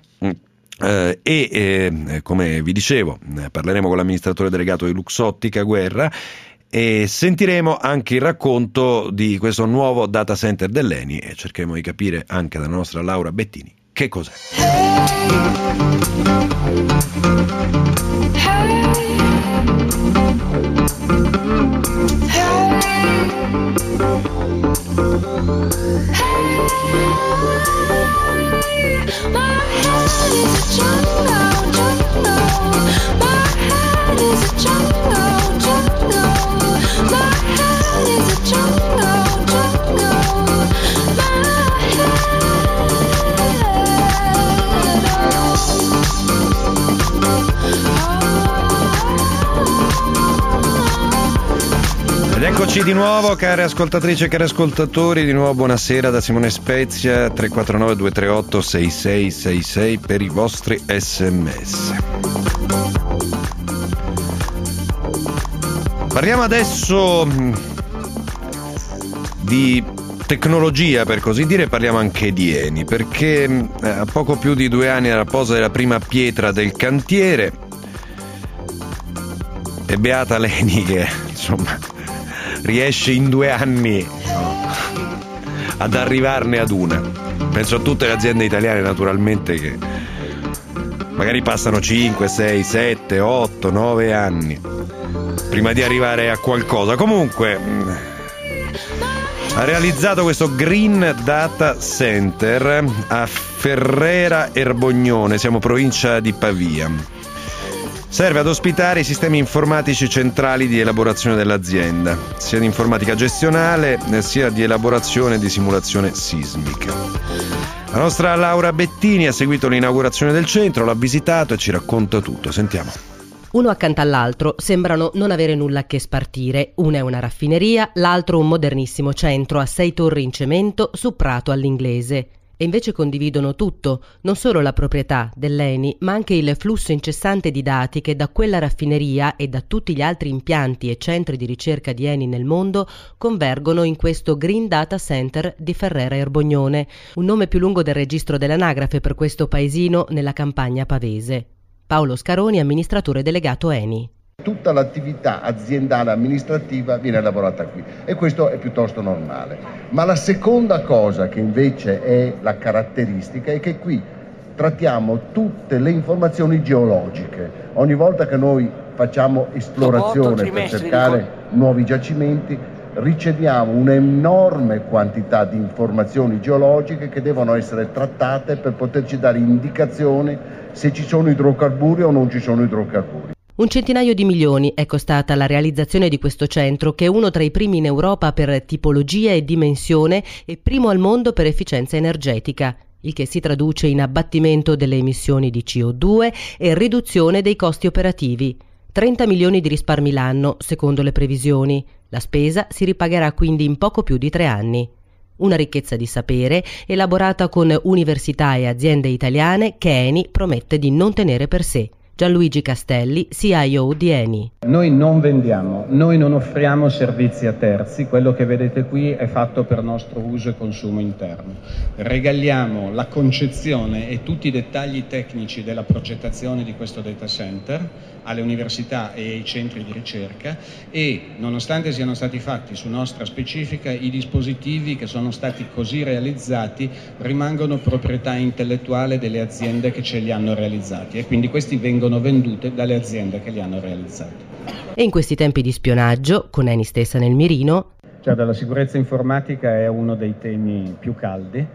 Speaker 2: Come vi dicevo, parleremo con l'amministratore delegato di Luxottica Guerra e sentiremo anche il racconto di questo nuovo data center dell'Eni e cercheremo di capire anche dalla nostra Laura Bettini che cos'è.
Speaker 11: My head is a jungle.
Speaker 2: Eccoci di nuovo, care ascoltatrici e cari ascoltatori, di nuovo buonasera da Simone Spezia, 349 238 6666 per i vostri SMS. Parliamo adesso di tecnologia, per così dire, parliamo anche di Eni, perché a poco più di 2 anni dalla posa della prima pietra del cantiere, e beata l'Eni che, insomma, riesce in 2 anni ad arrivarne ad una. Penso a tutte le aziende italiane, naturalmente, che magari passano 5, 6, 7, 8, 9 anni prima di arrivare a qualcosa. Comunque ha realizzato questo Green Data Center a Ferrera Erbognone, siamo provincia di Pavia. Serve ad ospitare i sistemi informatici centrali di elaborazione dell'azienda, sia di informatica gestionale sia di elaborazione e di simulazione sismica. La nostra Laura Bettini ha seguito l'inaugurazione del centro, l'ha visitato e ci racconta tutto. Sentiamo.
Speaker 11: Uno accanto all'altro sembrano non avere nulla a che spartire. Una è una raffineria, l'altro un modernissimo centro a 6 torri in cemento su prato all'inglese. E invece condividono tutto, non solo la proprietà dell'Eni, ma anche il flusso incessante di dati che da quella raffineria e da tutti gli altri impianti e centri di ricerca di Eni nel mondo convergono in questo Green Data Center di Ferrera Erbognone, un nome più lungo del registro dell'anagrafe per questo paesino nella campagna pavese. Paolo Scaroni, amministratore delegato Eni.
Speaker 12: Tutta l'attività aziendale amministrativa viene elaborata qui e questo è piuttosto normale. Ma la seconda cosa che invece è la caratteristica è che qui trattiamo tutte le informazioni geologiche. Ogni volta che noi facciamo esplorazione per cercare nuovi giacimenti, riceviamo un'enorme quantità di informazioni geologiche che devono essere trattate per poterci dare indicazioni se ci sono idrocarburi o non ci sono idrocarburi.
Speaker 11: 100 milioni è costata la realizzazione di questo centro, che è uno tra i primi in Europa per tipologia e dimensione e primo al mondo per efficienza energetica, il che si traduce in abbattimento delle emissioni di CO2 e riduzione dei costi operativi. 30 milioni di risparmi l'anno, secondo le previsioni. La spesa si ripagherà quindi in poco più di 3 anni. Una ricchezza di sapere, elaborata con università e aziende italiane, che Eni promette di non tenere per sé. Gianluigi Castelli, CIO di Eni.
Speaker 13: Noi non vendiamo, noi non offriamo servizi a terzi, quello che vedete qui è fatto per nostro uso e consumo interno. Regaliamo la concezione e tutti i dettagli tecnici della progettazione di questo data center alle università e ai centri di ricerca e, nonostante siano stati fatti su nostra specifica, i dispositivi che sono stati così realizzati rimangono proprietà intellettuale delle aziende che ce li hanno realizzati e quindi questi vengono vendute dalle aziende che li hanno realizzati.
Speaker 11: E in questi tempi di spionaggio, con Eni stessa nel mirino,
Speaker 13: la sicurezza informatica è uno dei temi più caldi.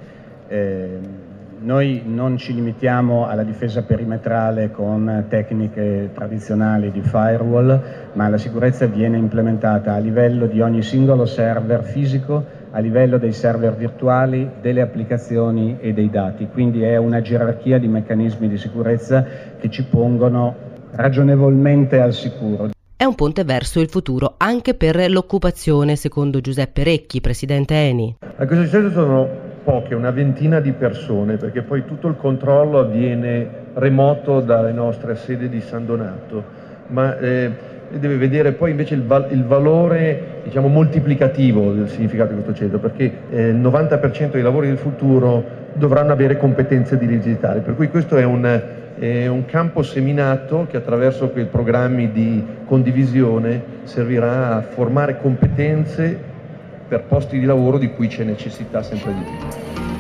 Speaker 13: Noi non ci limitiamo alla difesa perimetrale con tecniche tradizionali di firewall, ma la sicurezza viene implementata a livello di ogni singolo server fisico, a livello dei server virtuali, delle applicazioni e dei dati. Quindi è una gerarchia di meccanismi di sicurezza che ci pongono ragionevolmente al sicuro.
Speaker 11: È un ponte verso il futuro anche per l'occupazione, secondo Giuseppe Recchi, presidente Eni.
Speaker 14: A questo centro sono poche, una ventina di persone, perché poi tutto il controllo avviene remoto dalle nostre sedi di San Donato, ma deve vedere poi invece il valore, diciamo, moltiplicativo del significato di questo centro, perché il 90% dei lavori del futuro dovranno avere competenze digitali, per cui questo è un campo seminato che attraverso quei programmi di condivisione servirà a formare competenze per posti di lavoro di cui c'è necessità sempre di più.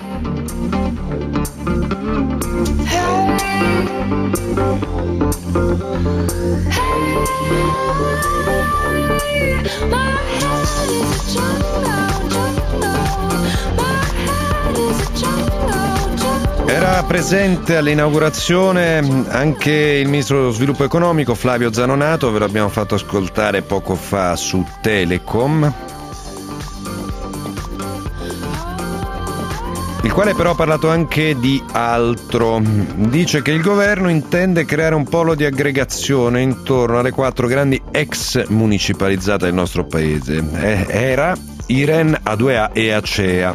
Speaker 2: Era presente all'inaugurazione anche il ministro dello sviluppo economico Flavio Zanonato, ve l'abbiamo fatto ascoltare poco fa su Telecom. il quale però ha parlato anche di altro. Dice che il governo intende creare un polo di aggregazione intorno alle 4 grandi ex municipalizzate del nostro paese: ERA, IREN, A2A e ACEA,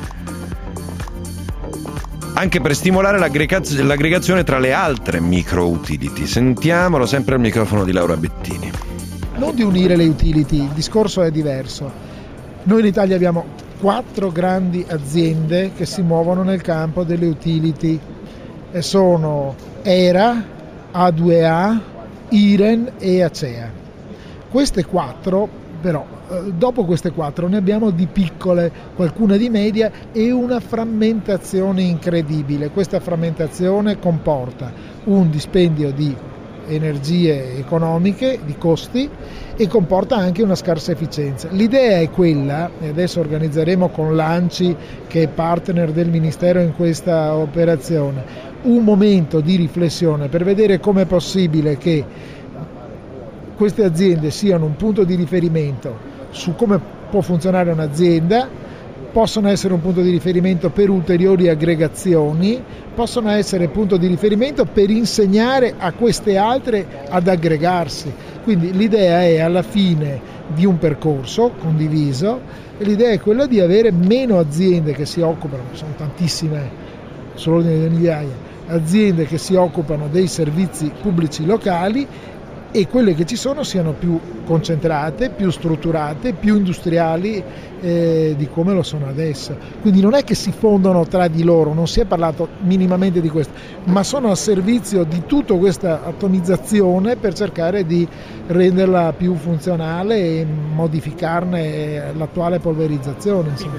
Speaker 2: anche per stimolare l'aggregazione tra le altre micro utility. Sentiamolo sempre al microfono di Laura Bettini.
Speaker 10: Non di unire le utility, il discorso è diverso. Noi in Italia abbiamo 4 grandi aziende che si muovono nel campo delle utility e sono ERA, A2A, IREN e ACEA. Queste 4 però, dopo queste 4 ne abbiamo di piccole, qualcuna di media e una frammentazione incredibile. Questa frammentazione comporta un dispendio di energie economiche, di costi, e comporta anche una scarsa efficienza. L'idea è quella, e adesso organizzeremo con l'ANCI, che è partner del Ministero in questa operazione, un momento di riflessione per vedere come è possibile che queste aziende siano un punto di riferimento su come può funzionare un'azienda, possono essere un punto di riferimento per ulteriori aggregazioni, possono essere punto di riferimento per insegnare a queste altre ad aggregarsi. Quindi l'idea è, alla fine di un percorso condiviso, l'idea è quella di avere meno aziende che si occupano, sono tantissime, sull'ordine delle migliaia, aziende che si occupano dei servizi pubblici locali, e quelle che ci sono siano più concentrate, più strutturate, più industriali di come lo sono adesso. Quindi non è che si fondono tra di loro, non si è parlato minimamente di questo, ma sono al servizio di tutta questa atomizzazione per cercare di renderla più funzionale e modificarne l'attuale polverizzazione, insomma.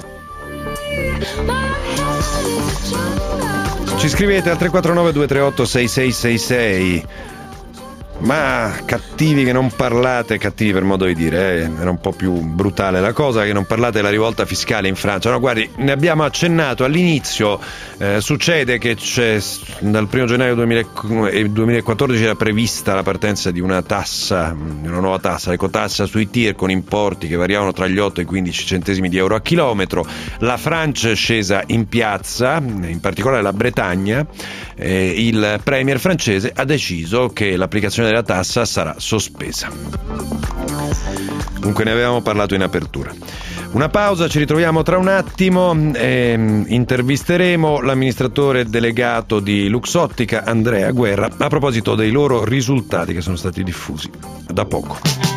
Speaker 2: Ci scrivete al 349 238 6666. Ma cattivi che non parlate, cattivi per modo di dire, era un po' più brutale la cosa, che non parlate della rivolta fiscale in Francia. No, guardi, ne abbiamo accennato all'inizio, succede che dal 1 gennaio 2014 era prevista la partenza di una tassa, una nuova tassa, l'ecotassa sui tir, con importi che variavano tra gli 8 e i 15 centesimi di euro a chilometro. La Francia è scesa in piazza, in particolare la Bretagna. Il premier francese ha deciso che l'applicazione della tassa sarà sospesa. Comunque ne avevamo parlato in apertura. Una pausa, ci ritroviamo tra un attimo e intervisteremo l'amministratore delegato di Luxottica, Andrea Guerra, a proposito dei loro risultati che sono stati diffusi da poco.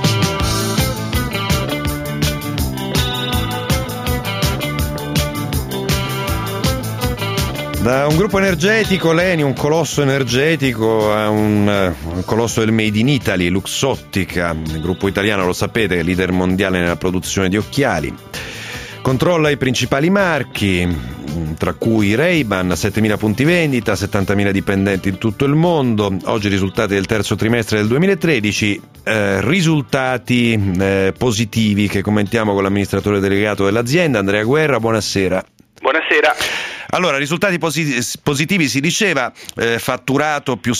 Speaker 2: Da un gruppo energetico, l'Eni, un colosso energetico, a un colosso del Made in Italy, Luxottica, il gruppo italiano, lo sapete, è leader mondiale nella produzione di occhiali. Controlla i principali marchi, tra cui Ray-Ban, 7.000 punti vendita, 70.000 dipendenti in tutto il mondo. Oggi i risultati del terzo trimestre del 2013, risultati positivi che commentiamo con l'amministratore delegato dell'azienda, Andrea Guerra. Buonasera.
Speaker 15: Buonasera.
Speaker 2: Allora, risultati positivi si diceva, fatturato più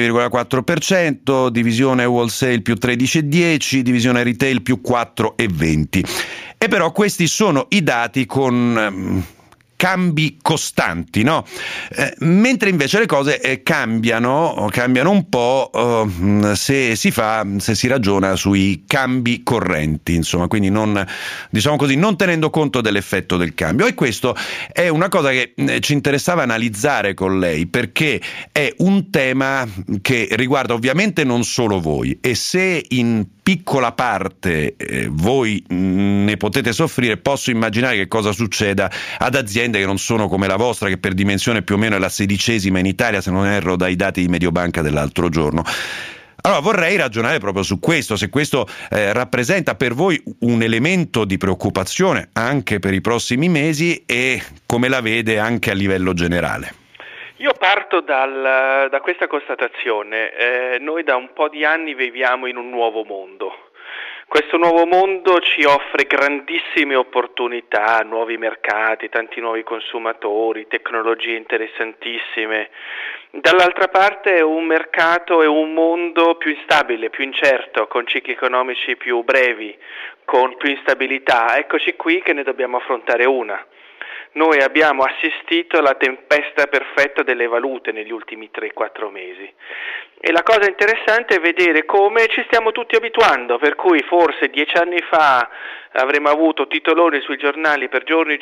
Speaker 2: 7,4%, divisione wholesale più 13,10%, divisione retail più 4,20%. E però questi sono i dati con cambi costanti, no? Mentre invece le cose cambiano un po' se si ragiona sui cambi correnti, insomma, quindi non tenendo conto dell'effetto del cambio. E questo è una cosa che ci interessava analizzare con lei, perché è un tema che riguarda ovviamente non solo voi, e se in piccola parte voi ne potete soffrire, posso immaginare che cosa succeda ad aziende che non sono come la vostra, che per dimensione più o meno è la 16ª in Italia, se non erro dai dati di Mediobanca dell'altro giorno. Allora vorrei ragionare proprio su questo, se questo rappresenta per voi un elemento di preoccupazione anche per i prossimi mesi, e come la vede anche a livello generale.
Speaker 15: Io parto da questa constatazione. Noi da un po' di anni viviamo in un nuovo mondo. Questo nuovo mondo ci offre grandissime opportunità, nuovi mercati, tanti nuovi consumatori, tecnologie interessantissime. Dall'altra parte è un mercato e un mondo più instabile, più incerto, con cicli economici più brevi, con più instabilità. Eccoci qui che ne dobbiamo affrontare una. noi abbiamo assistito alla tempesta perfetta delle valute negli ultimi 3-4 mesi. E la cosa interessante è vedere come ci stiamo tutti abituando, per cui forse 10 anni fa avremmo avuto titoloni sui giornali per giorni,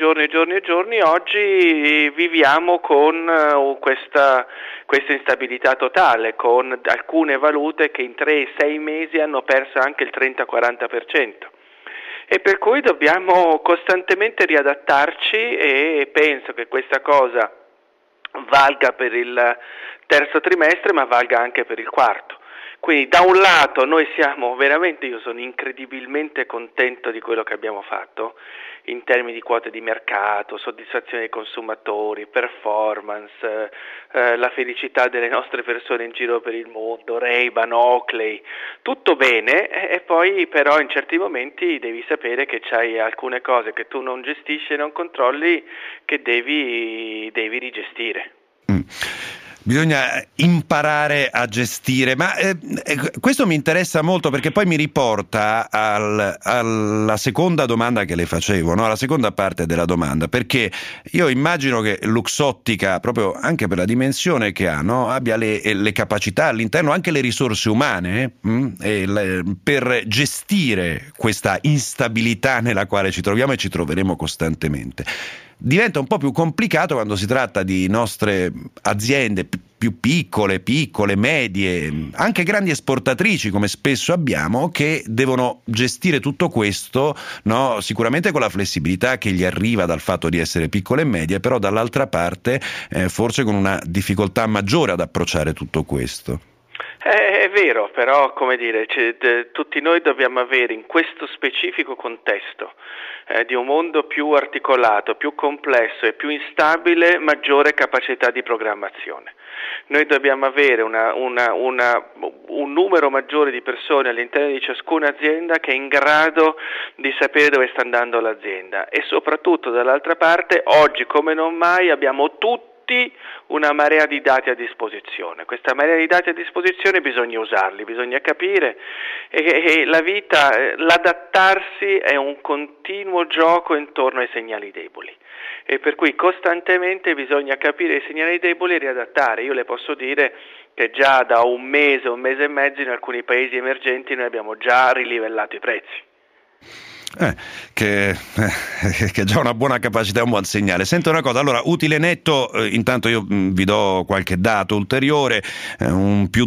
Speaker 15: oggi viviamo con questa instabilità totale, con alcune valute che in 3-6 mesi hanno perso anche il 30-40%. E per cui dobbiamo costantemente riadattarci, e penso che questa cosa valga per il terzo trimestre, ma valga anche per il quarto. Quindi da un lato noi io sono incredibilmente contento di quello che abbiamo fatto in termini di quote di mercato, soddisfazione dei consumatori, performance, la felicità delle nostre persone in giro per il mondo, Ray-Ban, Oakley, tutto bene, e poi però in certi momenti devi sapere che c'hai alcune cose che tu non gestisci e non controlli, che devi rigestire.
Speaker 2: Bisogna imparare a gestire, ma questo mi interessa molto, perché poi mi riporta alla seconda domanda che le facevo, no? Alla seconda parte della domanda, perché io immagino che Luxottica, proprio anche per la dimensione che ha, no? Abbia le capacità all'interno, anche le risorse umane per gestire questa instabilità nella quale ci troviamo e ci troveremo costantemente. Diventa un po' più complicato quando si tratta di nostre aziende più piccole, medie, anche grandi esportatrici, come spesso abbiamo, che devono gestire tutto questo, no? Sicuramente con la flessibilità che gli arriva dal fatto di essere piccole e medie, però dall'altra parte forse con una difficoltà maggiore ad approcciare tutto questo.
Speaker 15: È vero, però tutti noi dobbiamo avere in questo specifico contesto di un mondo più articolato, più complesso e più instabile, maggiore capacità di programmazione. Noi dobbiamo avere un numero maggiore di persone all'interno di ciascuna azienda che è in grado di sapere dove sta andando l'azienda, e soprattutto dall'altra parte oggi come non mai abbiamo tutti una marea di dati a disposizione. Questa marea di dati a disposizione bisogna usarli, bisogna capire, e la vita, l'adattarsi è un continuo gioco intorno ai segnali deboli, e per cui costantemente bisogna capire i segnali deboli e riadattare. Io le posso dire che già da un mese e mezzo in alcuni paesi emergenti noi abbiamo già rilivellato i prezzi.
Speaker 2: Che è già una buona capacità, un buon segnale. Sento una cosa, allora, utile netto, intanto io vi do qualche dato ulteriore, un più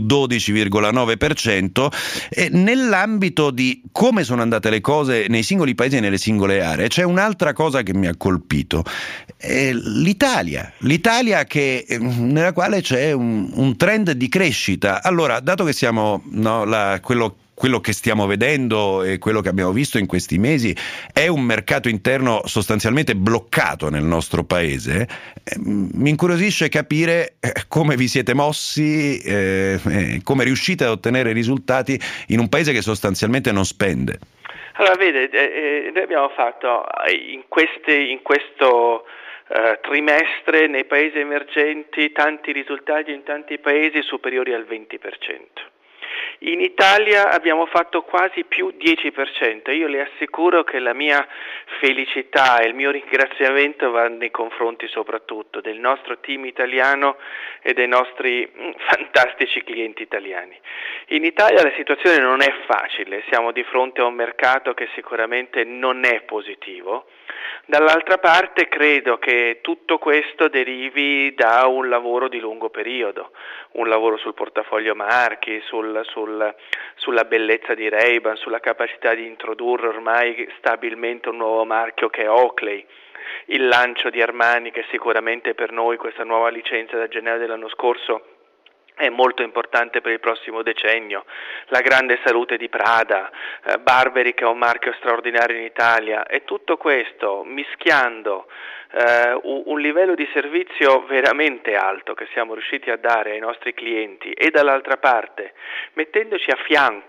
Speaker 2: 12,9%, e nell'ambito di come sono andate le cose nei singoli paesi e nelle singole aree c'è un'altra cosa che mi ha colpito, l'Italia nella quale c'è un trend di crescita. Allora, dato che siamo quello che stiamo vedendo e quello che abbiamo visto in questi mesi è un mercato interno sostanzialmente bloccato nel nostro paese, mi incuriosisce capire come vi siete mossi, come riuscite ad ottenere risultati in un paese che sostanzialmente non spende.
Speaker 15: Allora, vede, noi abbiamo fatto in questo trimestre nei paesi emergenti tanti risultati in tanti paesi superiori al 20%. In Italia abbiamo fatto quasi più 10%. Io le assicuro che la mia felicità e il mio ringraziamento va nei confronti soprattutto del nostro team italiano e dei nostri fantastici clienti italiani. In Italia la situazione non è facile, siamo di fronte a un mercato che sicuramente non è positivo. Dall'altra parte credo che tutto questo derivi da un lavoro di lungo periodo, un lavoro sul portafoglio marchi, sulla bellezza di Ray-Ban, sulla capacità di introdurre ormai stabilmente un nuovo marchio che è Oakley, il lancio di Armani, che sicuramente per noi questa nuova licenza da gennaio dell'anno scorso è molto importante per il prossimo decennio, la grande salute di Prada, Burberry, che è un marchio straordinario in Italia, e tutto questo mischiando un livello di servizio veramente alto che siamo riusciti a dare ai nostri clienti, e dall'altra parte mettendoci a fianco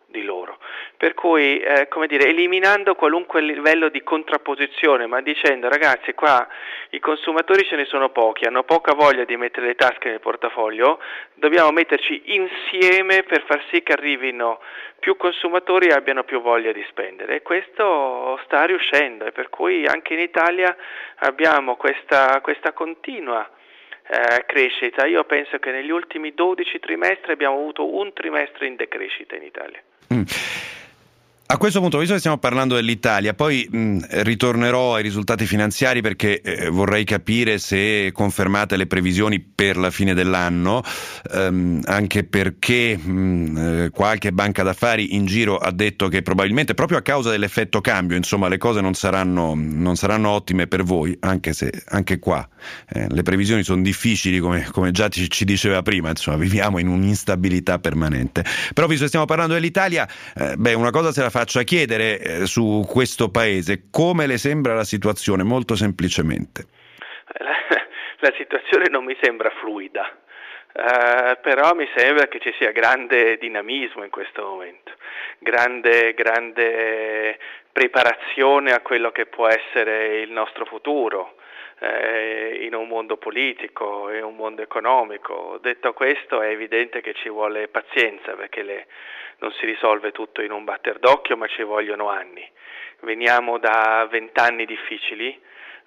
Speaker 15: di loro, per cui eliminando qualunque livello di contrapposizione, ma dicendo ragazzi qua i consumatori ce ne sono pochi, hanno poca voglia di mettere le tasche nel portafoglio, dobbiamo metterci insieme per far sì che arrivino più consumatori e abbiano più voglia di spendere, e questo sta riuscendo, e per cui anche in Italia abbiamo questa continua crescita. Io penso che negli ultimi 12 trimestri abbiamo avuto un trimestre in decrescita in Italia.
Speaker 2: A questo punto, visto che stiamo parlando dell'Italia, poi ritornerò ai risultati finanziari, perché vorrei capire se confermate le previsioni per la fine dell'anno, anche perché qualche banca d'affari in giro ha detto che probabilmente proprio a causa dell'effetto cambio, insomma, le cose non saranno ottime per voi, anche se anche qua le previsioni sono difficili, come già ci diceva prima, insomma, viviamo in un'instabilità permanente. Però visto che stiamo parlando dell'Italia, una cosa se la faccio a chiedere su questo paese: come le sembra la situazione, molto semplicemente?
Speaker 15: La situazione non mi sembra fluida, però mi sembra che ci sia grande dinamismo in questo momento, grande preparazione a quello che può essere il nostro futuro, in un mondo politico, in un mondo economico. Detto questo, è evidente che ci vuole pazienza, perché non si risolve tutto in un batter d'occhio, ma ci vogliono anni. Veniamo da 20 anni difficili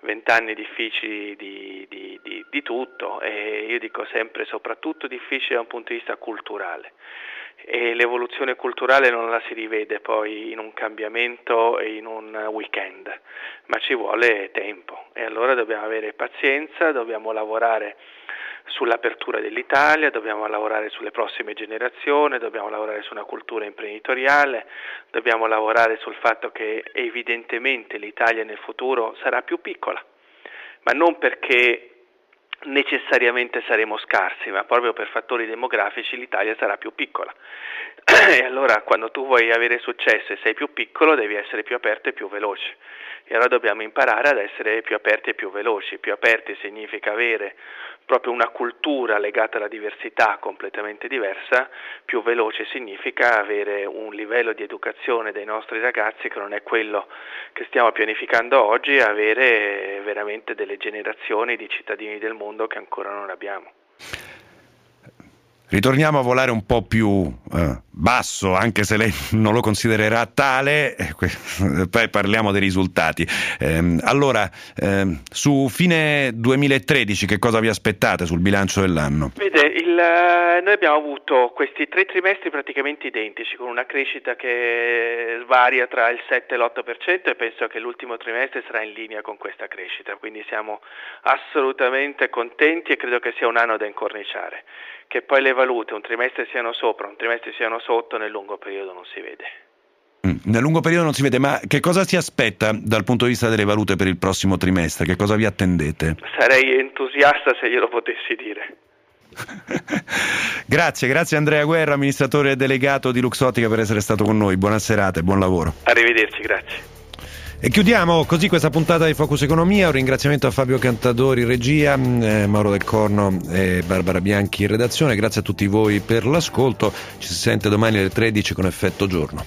Speaker 15: di tutto, e io dico sempre soprattutto difficili da un punto di vista culturale, e l'evoluzione culturale non la si rivede poi in un cambiamento e in un weekend, ma ci vuole tempo, e allora dobbiamo avere pazienza, dobbiamo lavorare sull'apertura dell'Italia, dobbiamo lavorare sulle prossime generazioni, dobbiamo lavorare su una cultura imprenditoriale, dobbiamo lavorare sul fatto che evidentemente l'Italia nel futuro sarà più piccola, ma non perché necessariamente saremo scarsi, ma proprio per fattori demografici l'Italia sarà più piccola. E allora quando tu vuoi avere successo e sei più piccolo devi essere più aperto e più veloce, e allora dobbiamo imparare ad essere più aperti e più veloci. Più aperti significa avere proprio una cultura legata alla diversità completamente diversa, più veloce significa avere un livello di educazione dei nostri ragazzi che non è quello che stiamo pianificando oggi, e avere veramente delle generazioni di cittadini del mondo che ancora non abbiamo.
Speaker 2: Ritorniamo a volare un po' più basso, anche se lei non lo considererà tale, poi parliamo dei risultati. Allora, su fine 2013 che cosa vi aspettate sul bilancio dell'anno?
Speaker 15: Vede, noi abbiamo avuto questi 3 trimestri praticamente identici, con una crescita che varia tra il 7 e l'8%, e penso che l'ultimo trimestre sarà in linea con questa crescita, quindi siamo assolutamente contenti e credo che sia un anno da incorniciare. Che poi le valute un trimestre siano sopra, un trimestre siano sotto, nel lungo periodo non si vede.
Speaker 2: Nel lungo periodo non si vede, ma che cosa si aspetta dal punto di vista delle valute per il prossimo trimestre? Che cosa vi attendete?
Speaker 15: Sarei entusiasta se glielo potessi dire.
Speaker 2: Grazie Andrea Guerra, amministratore delegato di Luxottica, per essere stato con noi. Buona serata e buon lavoro.
Speaker 15: Arrivederci, grazie.
Speaker 2: E chiudiamo così questa puntata di Focus Economia. Un ringraziamento a Fabio Cantadori in regia, Mauro Del Corno e Barbara Bianchi in redazione. Grazie a tutti voi per l'ascolto. Ci si sente domani alle 13 con Effetto Giorno.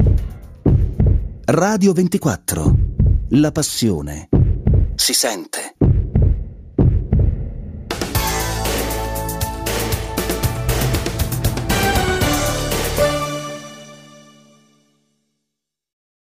Speaker 1: Radio 24. La passione si sente.